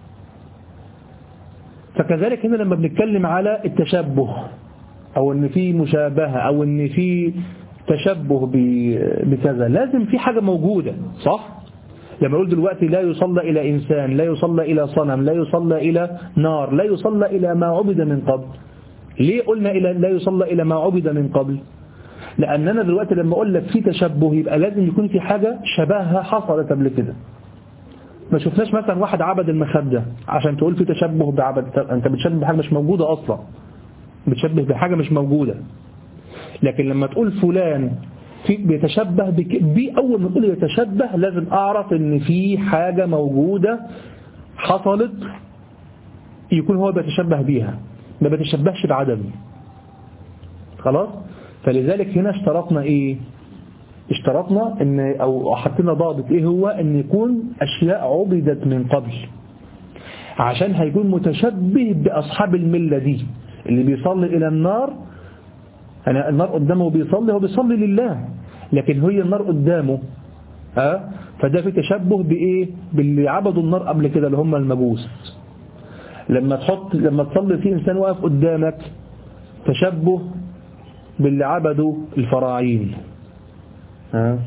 فكذلك هنا لما بنتكلم على التشبه أو أن في مشابهة أو أن في تشبه بكذا، لازم في حاجة موجودة، صح؟ لما أقول دلوقتي لا يصلى إلى إنسان، لا يصلى إلى صنم، لا يصلى إلى نار، لا يصلى إلى ما عبد من قبل. ليه قلنا إلى لا يصلى إلى ما عبد من قبل؟ لأننا دلوقتي لما أقول لك في تشبه يبقى لازم يكون في حاجة شبهها حصلت قبل كده. ما شفناش مثلا واحد عبد المخدة عشان تقول في تشبه بعبد، أنت بتشبه بحاجة مش موجودة أصلا، بتشبه بحاجة مش موجودة. لكن لما تقول فلان في بيتشبه بي، أول ما تقول يتشبه لازم أعرف إن في حاجة موجودة حصلت يكون هو بيتشبه بيها، ما بيتشبهش بعدم، خلاص. فلذلك هنا اشترطنا إيه؟ اشترطنا إن أو حطينا ضابط إيه هو؟ إن يكون أشياء عبدت من قبل، عشان هيكون متشبه بأصحاب الملة دي. اللي بيصلي إلى النار، أنا النار قدامه بيصلي، هو بيصلي لله، لكن هي النار قدامه، أه؟ فده في تشبه بإيه؟ باللي عبدوا النار قبل كده اللي هم المجوس. لما تحط لما تصلي في إنسان واقف قدامك، تشبه باللي عبدوا الفراعين، أه؟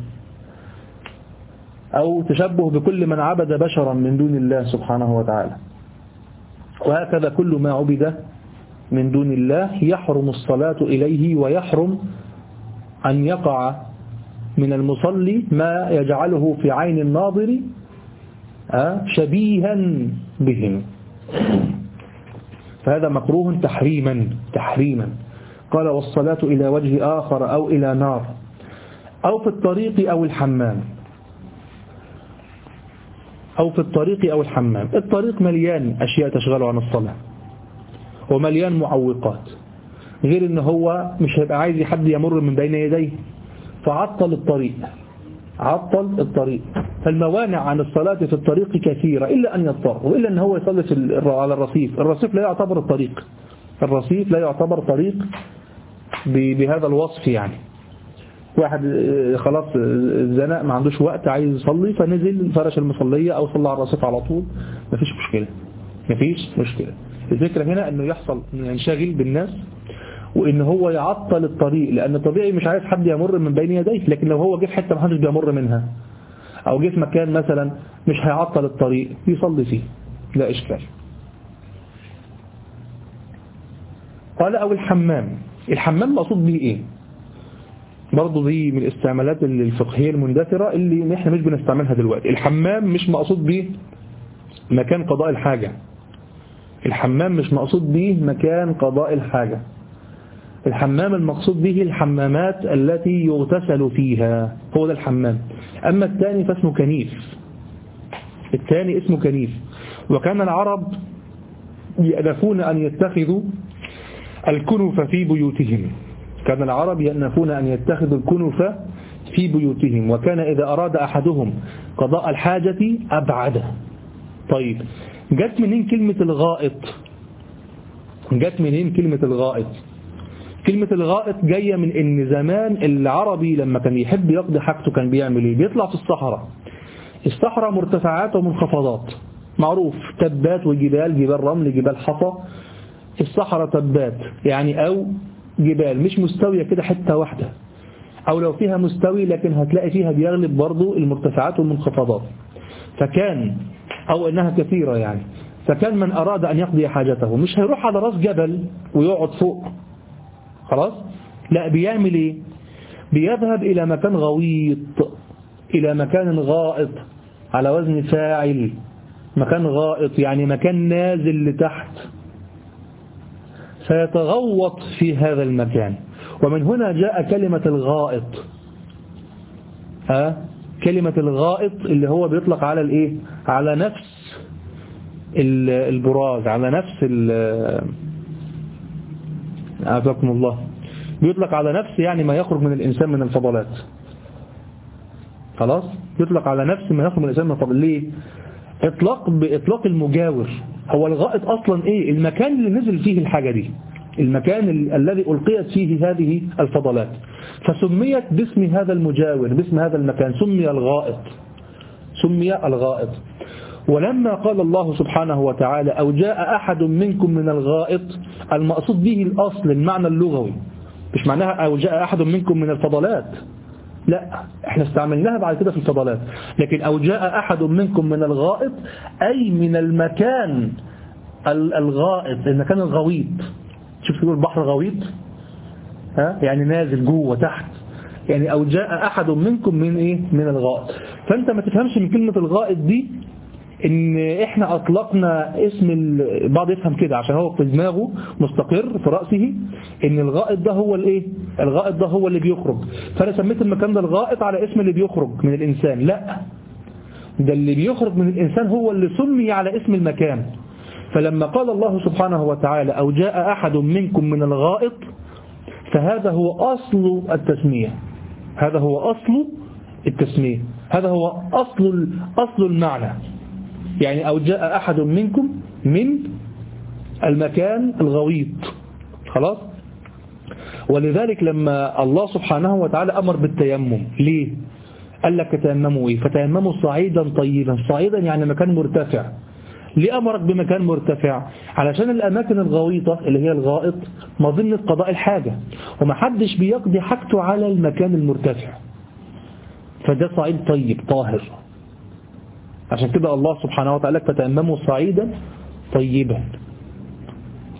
أو تشبه بكل من عبد بشرا من دون الله سبحانه وتعالى. وهكذا كل ما عبد من دون الله يحرم الصلاة إليه، ويحرم أن يقع من المصلي ما يجعله في عين الناظر شبيها بهم، فهذا مكروه تحريما تحريما. قال والصلاة إلى وجه آخر أو إلى نار أو في الطريق أو الحمام، أو في الطريق أو الحمام. الطريق مليان أشياء تشغله عن الصلاة ومليان معوقات، غير إن هو مش هيبقى عايز حد يمر من بين يديه فعطل الطريق عطل الطريق فالموانع عن الصلاة في الطريق كثيرة، إلا أن يضطر، وإلا أن هو يصلي على الرصيف. الرصيف لا يعتبر الطريق الرصيف لا يعتبر طريق بهذا الوصف. يعني واحد خلاص الزناء ما عندوش وقت عايز يصلي فنزل فرش المصلية أو صلى على الرصيف على طول، مفيش مشكلة مفيش مشكلة. الفكرة هنا أنه يحصل ينشغل بالناس وإن هو يعطل الطريق، لأن طبيعي مش عايز حد يمر من بين يديه. لكن لو هو جه في حتة ما حدش بيمر منها أو جه في مكان مثلا مش هيعطل الطريق يصلي فيه لا إشكال. قال أو الحمام. الحمام مقصود به إيه؟ برضو دي من الاستعمالات الفقهية المندثرة اللي احنا مش بنستعملها دلوقتي. الحمام مش مقصود به مكان قضاء الحاجة الحمام مش مقصود به مكان قضاء الحاجة الحمام المقصود به الحمامات التي يغتسل فيها، هو ده الحمام. أما الثاني فاسمه كنيف الثاني اسمه كنيف. وكان العرب يأنفون أن يتخذوا الكنف في بيوتهم كان العرب يأنفون أن يتخذوا الكنف في بيوتهم وكان إذا أراد أحدهم قضاء الحاجة أبعده. طيب جت منين كلمة الغائط جت منين كلمة الغائط كلمة الغائط جاية من إن زمان العربي لما كان يحب يقضي حاجته كان بيعمل إيه؟ بيطلع في الصحراء. الصحراء مرتفعات ومنخفضات معروف، تبات وجبال، جبال رمل جبال حصى. الصحراء تبات يعني أو جبال مش مستوية كده حتة واحدة، أو لو فيها مستوي لكن هتلاقي فيها بيغلب برضو المرتفعات والمنخفضات. فكان أو إنها كثيرة يعني فكان من أراد أن يقضي حاجته مش هيروح على راس جبل ويقعد فوق خلاص، لا بيعمل إيه؟ بيذهب إلى مكان غويط، إلى مكان غائط على وزن فاعل. مكان غائط يعني مكان نازل لتحت، فيتغوط في هذا المكان. ومن هنا جاء كلمة الغائط. ها كلمة الغائط اللي هو بيطلق على الايه؟ على نفس البراز، على نفس عافاكم الله، بيطلق على نفس يعني ما يخرج من الإنسان من الفضلات. خلاص بيطلق على نفس ما يخرج من الإنسان من الفضلات. ليه؟ إطلاق بإطلاق المجاور. هو الغائط أصلا إيه؟ المكان اللي نزل فيه الحاجة دي، المكان ال الذي ألقيت فيه هذه الفضلات، فسميت باسم هذا المجاور، باسم هذا المكان سمي الغائط سمي الغائط. ولما قال الله سبحانه وتعالى أو جاء أحد منكم من الغائط، المقصود به الأصل المعنى اللغوي، مش معناها أو جاء أحد منكم من الفضلات، لا احنا استعملناها بعد كده في الفضلات. لكن أو جاء أحد منكم من الغائط أي من المكان الغائط، المكان الغويط. شوف تقول البحر غويط، ها يعني نازل جوه تحت، يعني أو جاء أحد منكم من إيه؟ من الغائط. فأنت ما تفهمش من كلمة الغائط دي إن إحنا أطلقنا اسم البعض يفهم كده عشان هو في دماغه مستقر في رأسه إن الغائط ده هو الإيه؟ الغائط ده هو اللي بيخرج، فأنا سميت المكان ده الغائط على اسم اللي بيخرج من الإنسان. لا، ده اللي بيخرج من الإنسان هو اللي سمي على اسم المكان. فلما قال الله سبحانه وتعالى أو جاء أحد منكم من الغائط، فهذا هو أصل التسمية، هذا هو أصل التسمية، هذا هو أصل أصل المعنى. يعني أو جاء أحد منكم من المكان الغويط. خلاص. ولذلك لما الله سبحانه وتعالى أمر بالتيمم، ليه؟ قال لك تيمموا إيه؟ فتيمموا صعيدا طيبا. صعيدا يعني مكان مرتفع. ليه أمرك بمكان مرتفع؟ علشان الأماكن الغويطة اللي هي الغائط مظنة قضاء الحاجة، ومحدش بيقضي حاجته على المكان المرتفع، فده صعيد طيب طاهر. عشان كده الله سبحانه وتعالى فتيمموا صعيدا طيبا.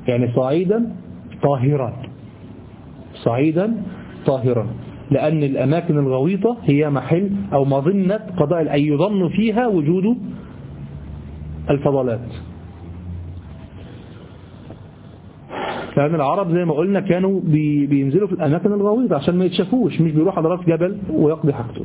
يعني صعيدا طاهرا، صعيدا طاهرا، لأن الأماكن الغويطة هي محل أو مظنة قضاء أي يظن فيها وجود الفضلات. لأن العرب زي ما قلنا كانوا بينزلوا في الأماكن الغويطة عشان ما يتشافوش، مش بيروح على راس جبل ويقضي حاجته.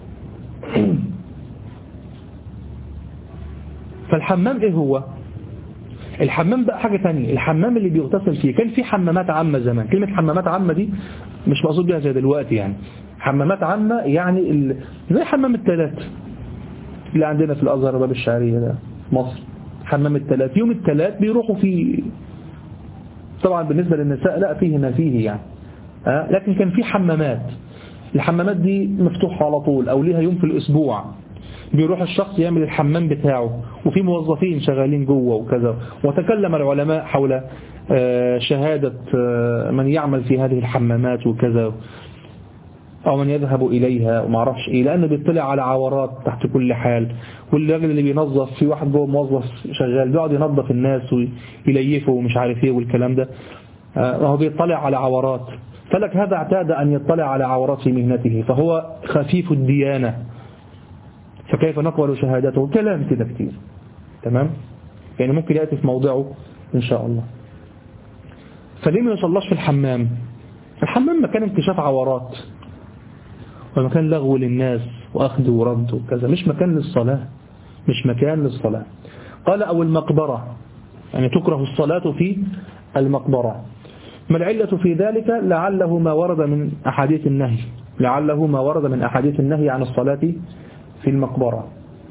فالحمام إيه هو؟ الحمام بقى حاجة تانية. الحمام اللي بيغتسل فيه، كان في حمامات عامة زمان. كلمة حمامات عامة دي مش مقصود بها زي دلوقتي، يعني حمامات عامة يعني ال... زي حمام التلات اللي عندنا في الأزهر باب الشعرية ده مصر. حمام التلات يوم التلات بيروحوا فيه، طبعا بالنسبة للنساء لا فيه ما فيه يعني أه؟ لكن كان في حمامات. الحمامات دي مفتوحة على طول أو ليها يوم في الأسبوع بيروح الشخص يعمل الحمام بتاعه، وفي موظفين شغالين جوه وكذا. وتكلم العلماء حول شهادة من يعمل في هذه الحمامات وكذا، أو من يذهب إليها وما عرفش إيه، لأنه بيطلع على عورات تحت كل حال. والراجل اللي بينظف، في واحد جوه موظف شغال بيقعد ينظف الناس ويليفه ومش عارف إيه والكلام ده، وهو بيطلع على عورات. فلك هذا اعتاد أن يطلع على عورات في مهنته، فهو خفيف الديانة، فكيف نقبل شهادته؟ كلام كده كتير. تمام؟ يعني ممكن يأتي في موضعه إن شاء الله. فليه ما يصلاش في الحمام؟ الحمام مكان انكشاف عورات ومكان لغو للناس وأخذ ورد وكذا، مش مكان للصلاة، مش مكان للصلاة. قال أو المقبرة، يعني تكره الصلاة في المقبرة. ما العلة في ذلك؟ لعله ما ورد من أحاديث النهي، لعله ما ورد من أحاديث النهي عن الصلاة في المقبرة.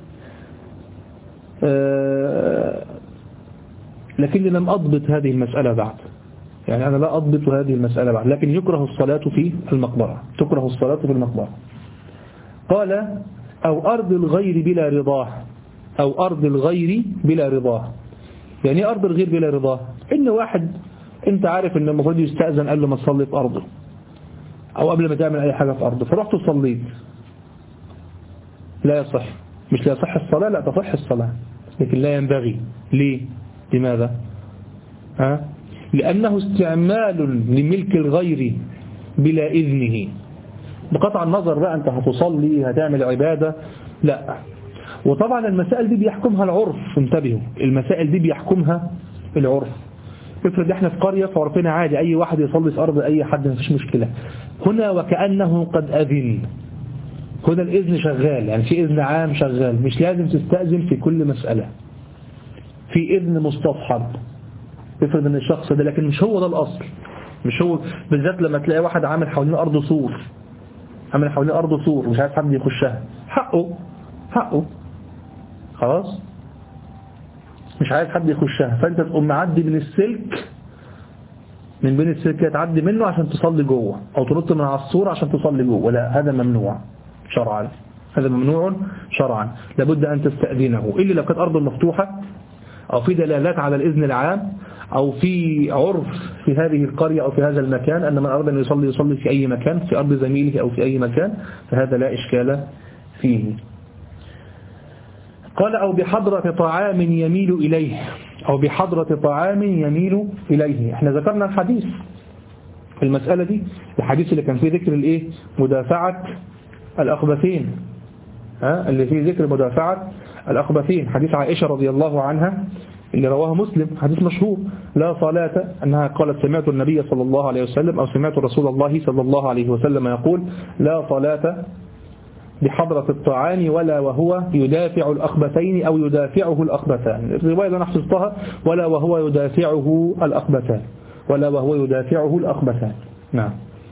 أه لكني لم أضبط هذه المسألة بعد، يعني أنا لا أضبط هذه المسألة بعد، لكن يكره الصلاة في المقبرة، تكره الصلاة في المقبرة. قال أو أرض الغير بلا رضاه، أو أرض الغير بلا رضاه. يعني أرض الغير بلا رضاه، إن واحد أنت عارف إن المفروض يستأذن قال له ما تصلي في أرضه، أو قبل ما تعمل أي حاجة في أرضه، فرحت صليت، لا يصح. مش لا يصح الصلاة، لا تصح الصلاة، لكن لا ينبغي. ليه؟ لماذا؟ ها؟ لأنه استعمال لملك الغير بلا إذنه. بقطع النظر بقى أنت هتصلي هتعمل عبادة، لا. وطبعا المسائل دي بيحكمها العرف، انتبهوا، المسائل دي بيحكمها العرف. افرض احنا في قرية فعرفنا عادي أي واحد يصلي في أرض أي حد مفيش مشكلة. هنا وكأنه قد أذن، هنا الإذن شغال، يعني في إذن عام شغال، مش لازم تستأذن في كل مسألة، في إذن مستصحب. افرض ان الشخص ده، لكن مش هو ده الأصل، مش هو. بالذات لما تلاقي واحد عامل حوالين أرض سور، عامل حوالين أرض سور مش عايز حد يخشها، حقه حقه خلاص، مش عايز حد يخشها، فأنت تقوم معدي من السلك، من بين السلك تعدي منه عشان تصلي جوه، أو تنط من على السور عشان تصلي جوه، لا، هذا ممنوع شرعا، هذا ممنوع شرعا، لابد أن تستأذنه. إلا لو كانت أرض مفتوحة أو في دلالات على الإذن العام، أو في عرف في هذه القرية أو في هذا المكان أن من أراد أن يصلي يصلي في أي مكان، في أرض زميله أو في أي مكان، فهذا لا إشكال فيه. قال أو بحضرة طعام يميل إليه، أو بحضرة طعام يميل إليه. احنا ذكرنا الحديث في المسألة دي، الحديث اللي كان فيه ذكر الإيه؟ مدافعة الأخبثين، ها؟ اللي فيه ذكر مدافعة الأخبثين، حديث عائشة رضي الله عنها اللي رواه مسلم، حديث مشهور، لا صلاة، أنها قالت سمعت النبي صلى الله عليه وسلم أو سمعت رسول الله صلى الله عليه وسلم يقول لا صلاة بحضرة الطعام ولا وهو يدافع الأخبثين أو يدافعه الأخبثان. الرواية اللي أنا حفظتها ولا وهو يدافعه الأخبثان، ولا وهو يدافعه الأخبثان. نعم.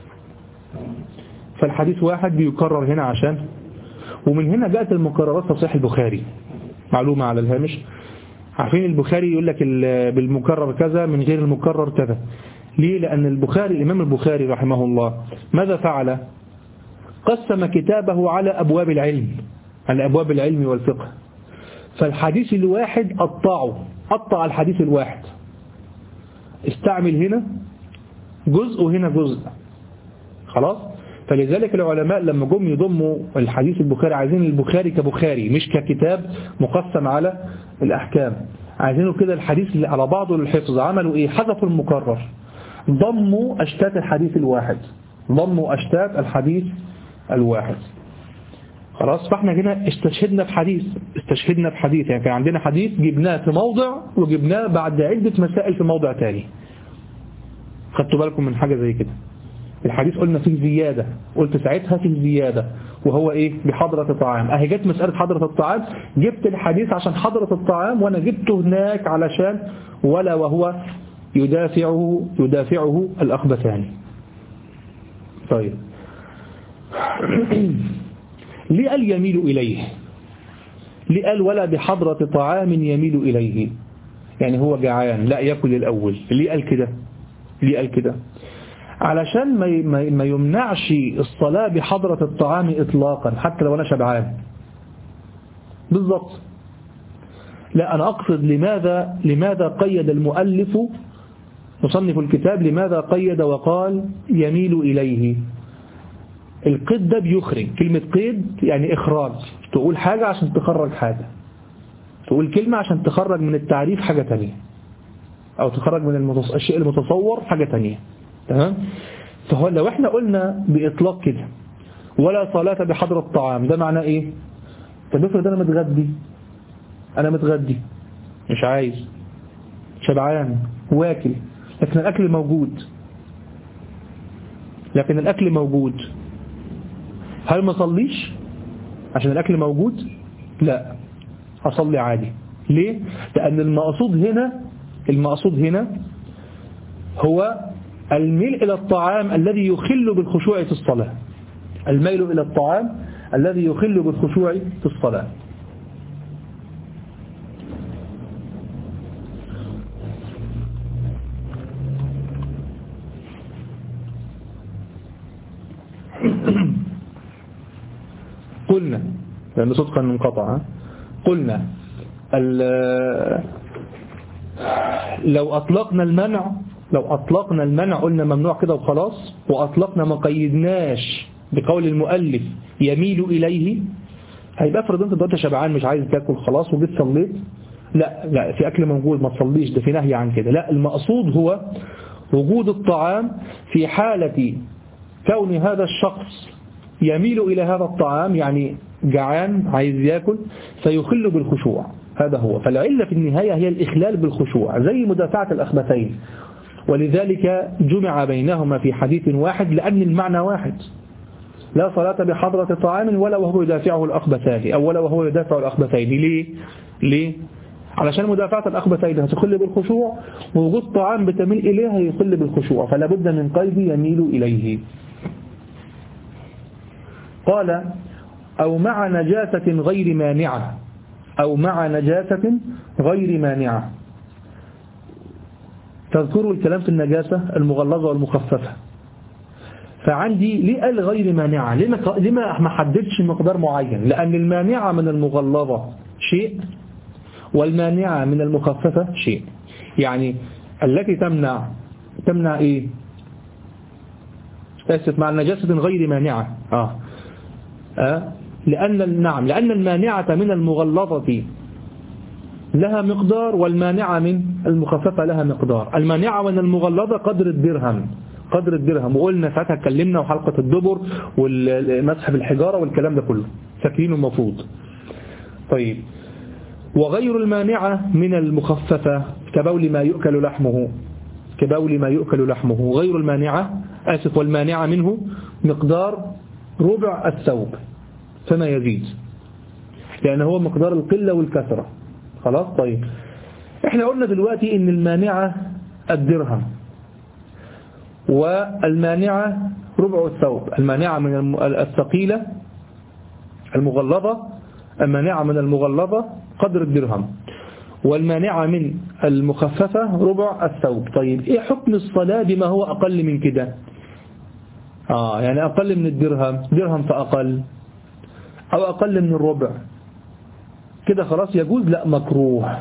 فالحديث واحد بيكرر هنا عشان، ومن هنا جاءت المكررات في صحيح البخاري. معلومة على الهامش، عارفين البخاري يقول لك بالمكرر كذا من غير المكرر كذا. ليه؟ لأن البخاري الإمام البخاري رحمه الله ماذا فعل؟ قسم كتابه على أبواب العلم، على أبواب العلم والفقه. فالحديث الواحد قطعه، قطع الحديث الواحد، استعمل هنا جزء وهنا جزء، خلاص. فلذلك العلماء لما جم يضموا الحديث البخاري عايزين البخاري كبخاري، مش ككتاب مقسم على الأحكام، عايزينه كده الحديث اللي على بعضه للحفظ، عملوا ايه؟ حذفوا المكرر، ضموا أشتات الحديث الواحد، ضموا أشتات الحديث الواحد. خلاص، فاحنا هنا استشهدنا بحديث استشهدنا بحديث يعني كان عندنا حديث جبناه في موضع وجبناه بعد عدة مسائل في موضع تاني. خدتوا بالكم من حاجة زي كده؟ الحديث قلنا فيه زيادة، قلت ساعتها فيه زيادة وهو ايه؟ بحضرة الطعام. اهي جت مسألة حضرة الطعام، جبت الحديث عشان حضرة الطعام، وانا جبته هناك علشان ولا وهو يدافعه يدافعه الأخبثان. طيب ليه قال يميل إليه؟ ليه قال ولا بحضرة طعام يميل إليه؟ يعني هو جعان لا يأكل الأول. ليه قال كده؟ ليه قال كده؟ علشان ما ما يمنعش الصلاة بحضرة الطعام إطلاقا حتى لو أنا شبعان. بالضبط. لا أنا أقصد لماذا لماذا قيد المؤلف مصنف الكتاب، لماذا قيد وقال يميل إليه؟ القيد ده بيخرج، كلمة قيد يعني إخراج، تقول حاجة عشان تخرج حاجة، تقول كلمة عشان تخرج من التعريف حاجة تانية، أو تخرج من الشيء المتصور حاجة تانية. تمام؟ فهو لو احنا قلنا بإطلاق كده ولا صلاة بحضرة الطعام، ده معناه إيه؟ طب افرض أنا متغدي أنا متغدي مش عايز، شبعان واكل، لكن الأكل موجود لكن الأكل موجود هل ما صليش عشان الأكل موجود؟ لا، أصلي عادي. ليه؟ لأن المقصود هنا المقصود هنا هو الميل إلى الطعام الذي يخل بالخشوع في الصلاة، الميل إلى الطعام الذي يخل بالخشوع في الصلاة. قلنا لأن صدقا منقطع قلنا لو أطلقنا المنع لو أطلقنا المنع قلنا ممنوع كده وخلاص، وأطلقنا ما قيدناش بقول المؤلف يميل إليه، هيبقى افرض انت دلوقتي شبعان مش عايز تاكل خلاص وجيت صليت، لا لا في أكل موجود ما تصليش، ده في نهي عن كده. لا، المقصود هو وجود الطعام في حالة كون هذا الشخص يميل إلى هذا الطعام، يعني جعان عايز ياكل فيخل بالخشوع، هذا هو. فالعلة في النهاية هي الإخلال بالخشوع زي مدافعة الأخبثين، ولذلك جمع بينهما في حديث واحد لأن المعنى واحد. لا صلاة بحضرة طعام ولا وهو يدافعه الأخبثان، أو ولا وهو يدافع الأخبثين. ليه؟ ليه؟ علشان مدافعة الأخبثين هتخل بالخشوع، ووجود طعام بتميل إليه هيخل بالخشوع، فلا بد من قيد يميل إليه. قال أو مع نجاسة غير مانعة أو مع نجاسة غير مانعة. تذكروا الكلام في النجاسة المغلظة والمخففة. فعندي ليه قال غير مانعة؟ لما ما حددش مقدار معين؟ لأن المانعة من المغلظة شيء والمانعة من المخففة شيء. يعني التي تمنع تمنع إيه؟ أسف، مع نجاسة غير مانعة آه. آه. لأن نعم لأن المانعة من المغلظة لها مقدار، والمانعة من المخففة لها مقدار. المانعة من المغلظة قدر الدرهم قدر الدرهم وقلنا ساعتها اتكلمنا، وحلقة الدبر والمسح بالحجارة والكلام ده كله فاكرينه المفروض. طيب، وغير المانعة من المخففة كبول ما يؤكل لحمه كبول ما يؤكل لحمه غير المانعة آسف والمانعة منه مقدار ربع الثوب فما يزيد، لأن هو مقدار القلة والكثرة. خلاص. طيب، احنا قلنا دلوقتي ان المانعة الدرهم والمانعة ربع الثوب. المانعة من الثقيلة المغلظة المانعة من المغلظة قدر الدرهم، والمانعة من المخففة ربع الثوب. طيب، ايه حكم الصلاة بما هو أقل من كده؟ آه يعني أقل من الدرهم درهم فأقل، أو أقل من الربع كده خلاص يجوز؟ لا، مكروه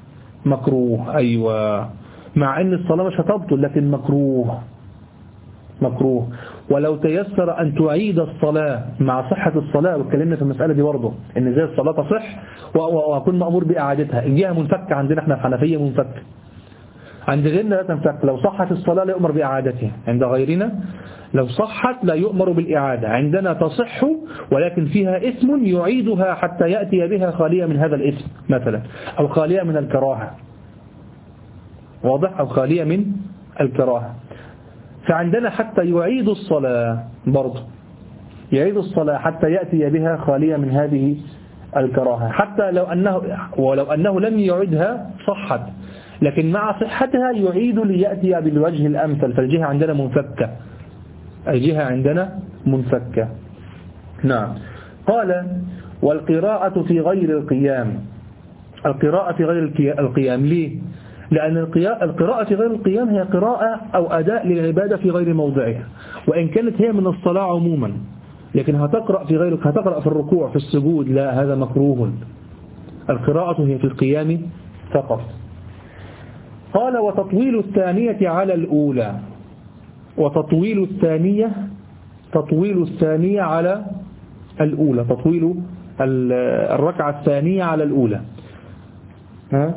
مكروه أيوة، مع أن الصلاة مش هتبطل لكن مكروه مكروه. ولو تيسر أن تعيد الصلاة مع صحة الصلاة، واتكلمنا في المسألة دي برضه إن زي الصلاة تصح وأكون مأمور بإعادتها. الجهة منفكة عندنا احنا الحنفية منفكة، عند غيرنا لا تنفك. لو صحت الصلاة لا يؤمر بإعادتها، عند غيرنا لو صحت لا يؤمر بالإعادة. عندنا تصح ولكن فيها إثم يعيدها حتى يأتي بها خالية من هذا الإثم مثلا، أو خالية من الكراهة، واضح، أو خالية من الكراهة. فعندنا حتى يعيد الصلاة برضه، يعيد الصلاة حتى يأتي بها خالية من هذه الكراهة، حتى لو أنه ولو أنه لم يعيدها صحت، لكن مع صحتها يعيد ليأتي بالوجه الأمثل. فالجهة عندنا منفكة، الجهة عندنا منفكة. نعم. قال والقراءة في غير القيام. القراءة في غير القيام ليه؟ لأن القراءة في غير القيام هي قراءة أو أداء للعبادة في غير موضعها، وإن كانت هي من الصلاة عموما، لكن هتقرأ في غير هتقرأ في الركوع في السجود، لا، هذا مكروه. القراءة هي في القيام فقط. قال وتطويل الثانية على الأولى. وتطويل الثانية تطويل الثانية على الأولى، تطويل الركعة الثانية على الأولى. ها؟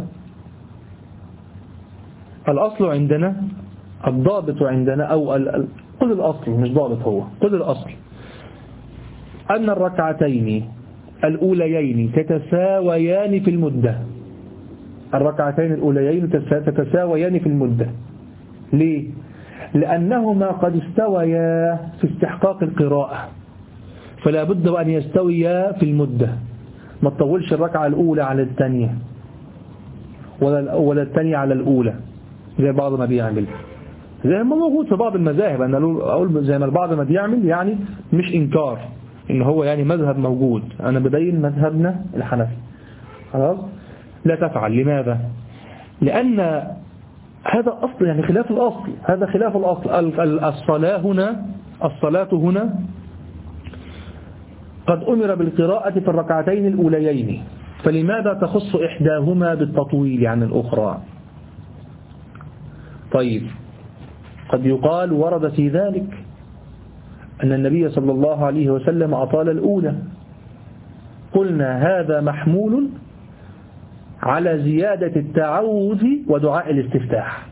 الأصل عندنا، الضابط عندنا، أو قل الأصل مش ضابط، هو قل الأصل أن الركعتين الأوليين تتساويان في المدة. الركعتين الأوليين تتساويان في المدة. ليه؟ لأنهما قد استويا في استحقاق القراءة، فلا بد أن يستويا في المدة. ما تطولش الركعة الأولى على الثانية ولا الثانية على الأولى زي بعض ما بيعمل، زي ما موجود في بعض المذاهب. أنا أقول زي ما البعض ما بيعمل، يعني مش إنكار إن هو يعني مذهب موجود، أنا بدين مذهبنا الحنفي. خلاص، لا تفعل. لماذا؟ لأن هذا أصل، يعني خلاف الأصل، هذا خلاف الأصل. الصلاة هنا الصلاة هنا قد أمر بالقراءة في الركعتين الأوليين، فلماذا تخص إحداهما بالتطويل عن الأخرى؟ طيب، قد يقال ورد في ذلك أن النبي صلى الله عليه وسلم أطال الأولى. قلنا هذا محمول على زيادة التعوذ ودعاء الاستفتاح،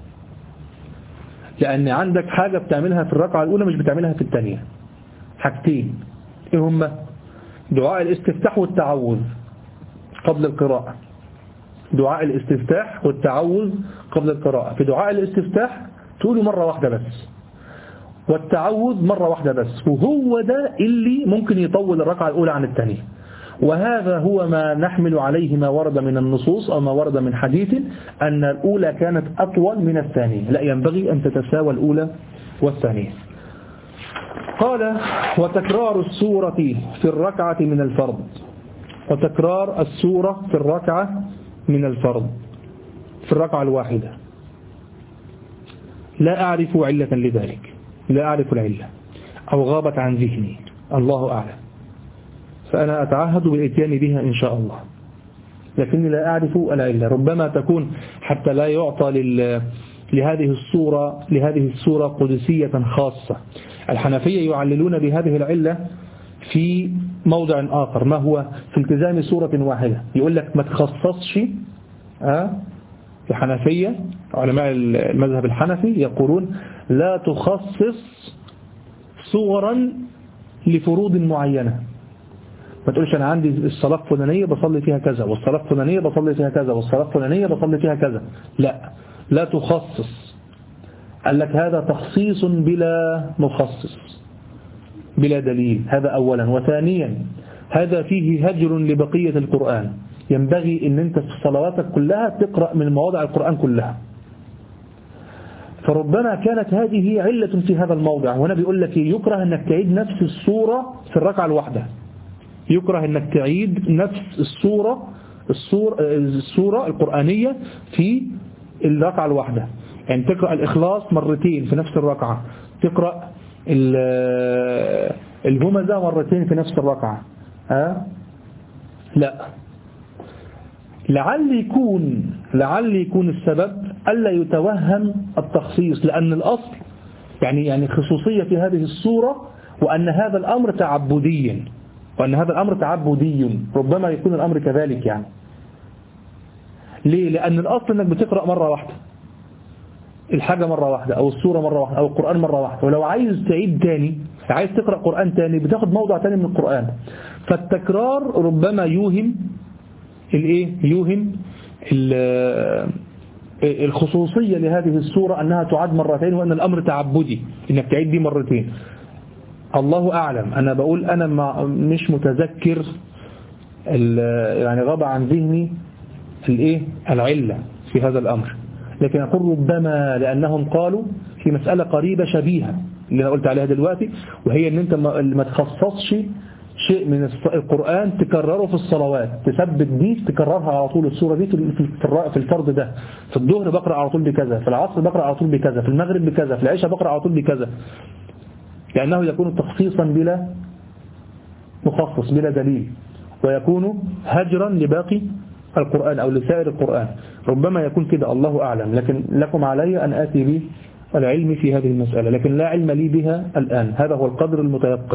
لأن عندك حاجة بتعملها في الركعة الأولى مش بتعملها في الثانية. حاجتين، إيه هما؟ دعاء الاستفتاح والتعوذ قبل القراءة. دعاء الاستفتاح والتعوذ قبل القراءة. في دعاء الاستفتاح تقوله مرة واحدة بس، والتعوذ مرة واحدة بس، وهو ده اللي ممكن يطول الركعة الأولى عن الثانية. وهذا هو ما نحمل عليه ما ورد من النصوص أو ما ورد من حديث أن الأولى كانت أطول من الثانية. لا، ينبغي أن تتساوى الأولى والثانية. قال وتكرار السورة في الركعة من الفرض. وتكرار السورة في الركعة من الفرض، في الركعة الواحدة. لا أعرف علة لذلك، لا أعرف العلة، أو غابت عن ذهني، الله أعلم، فأنا أتعهد بالإتيان بها إن شاء الله، لكني لا أعرف العلة. ربما تكون حتى لا يعطى لهذه الصورة لهذه الصورة قدسية خاصة. الحنفية يعللون بهذه العلة في موضع آخر، ما هو في التزام سورة واحدة. يقول لك ما تخصصش. أه؟ الحنفية علماء المذهب الحنفي يقولون لا تخصص صورا لفروض معينة. ما تقولش أنا عندي الصلاة الفلانية بصلي فيها كذا، والصلاة الفلانية بصلي فيها كذا، والصلاة الفلانية بصلي فيها كذا. لا، لا تخصص. قال لك هذا تخصيص بلا مخصص، بلا دليل. هذا أولا. وثانيا هذا فيه هجر لبقية القرآن. ينبغي أن أنت في صلواتك كلها تقرأ من مواضع القرآن كلها. فربما كانت هذه علة في هذا الموضع. وهنا بيقول لك يكره أنك تعيد نفس السورة في الركعة الواحدة. يكره أنك تعيد نفس السورة السورة, السورة القرآنية في الركعة الواحدة. يعني تقرأ الإخلاص مرتين في نفس الركعة، تقرأ الهمزة مرتين في نفس الركعة. ها؟ لا، لعل يكون لعل يكون السبب ألا يتوهم التخصيص، لأن الأصل يعني يعني خصوصية في هذه الصورة، وأن هذا الأمر تعبدي، وأن هذا الأمر تعبدي، ربما يكون الأمر كذلك يعني. ليه؟ لأن الأصل أنك بتقرأ مرة واحدة الحاجة مرة واحدة، أو السورة مرة واحدة، أو القرآن مرة واحدة، ولو عايز تعيد تاني، عايز تقرأ قرآن تاني، بتاخد موضع تاني من القرآن. فالتكرار ربما يوهم الايه يوهم الخصوصية لهذه السورة أنها تعاد مرتين، وأن الأمر تعبدي إنك تعيد دي مرتين. الله أعلم. أنا بقول أنا مش متذكر، يعني غاب عن ذهني الايه العلة في هذا الأمر، لكن أقول ربما لأنهم قالوا في مسألة قريبة شبيهة اللي أنا قلت عليها دلوقتي، وهي أن أنت ما تخصصش شيء من القرآن تكرره في الصلوات، تثبت دي تكررها على طول، السورة دي في الفرض ده، في الظهر بقرأ على طول بكذا، في العصر بقرأ على طول بكذا، في المغرب بكذا، في العشاء بقرأ على طول بكذا، لأنه يكون تخصيصا بلا مخصص بلا دليل، ويكون هجرا لباقي القرآن أو لسائر القرآن. ربما يكون كده، الله أعلم، لكن لكم علي أن آتي به العلم في هذه المسألة، لكن لا علم لي بها الآن، هذا هو القدر المتيقن.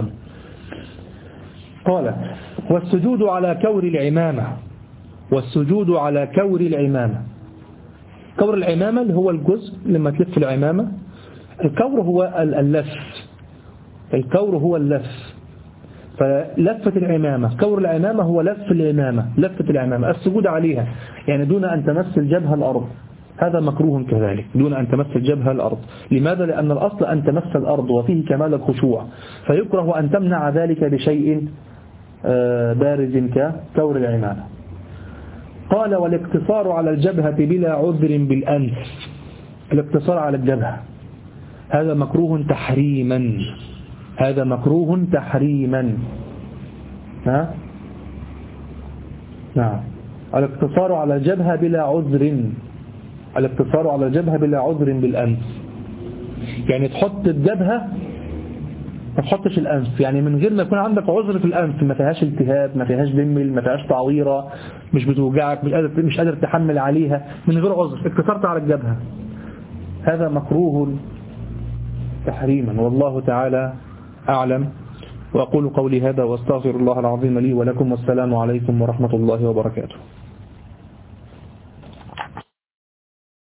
قال والسجود على كور العمامة، والسجود على كور العمامة. كور العمامة اللي هو الجزء لما تلف العمامة، الكور هو اللف، الكور هو اللف، فلفة العمامة، كور العمامة هو لف العمامة، لفة العمامة، السجود عليها يعني دون أن تمس الجبهة الأرض، هذا مكروه كذلك، دون أن تمس الجبهة الأرض. لماذا؟ لأن الأصل أن تمس الأرض وفيه كمال الخشوع، فيكره أن تمنع ذلك بشيء بارز ككور العمامة. قال والاقتصار على الجبهة بلا عذر بالأنف، الاقتصار على الجبهة هذا مكروه تحريما، هذا مكروه تحريما. ها؟ نعم. الاقتصار على الجبهة بلا عذر، الاقتصار على الجبهة بلا عذر بالأنف، يعني تحط الجبهة ما تحطش الأنف، يعني من غير ما يكون عندك عذر في الأنف، ما فيهاش التهاب، ما فيهاش دمل، ما فيهاش تعويرة، مش بتوجعك، مش قادر مش قادر تحمل عليها، من غير عذر اقتصرت على الجبهة، هذا مكروه تحريما، والله تعالى أعلم. وأقول قولي هذا واستغفر الله العظيم لي ولكم، والسلام عليكم ورحمة الله وبركاته.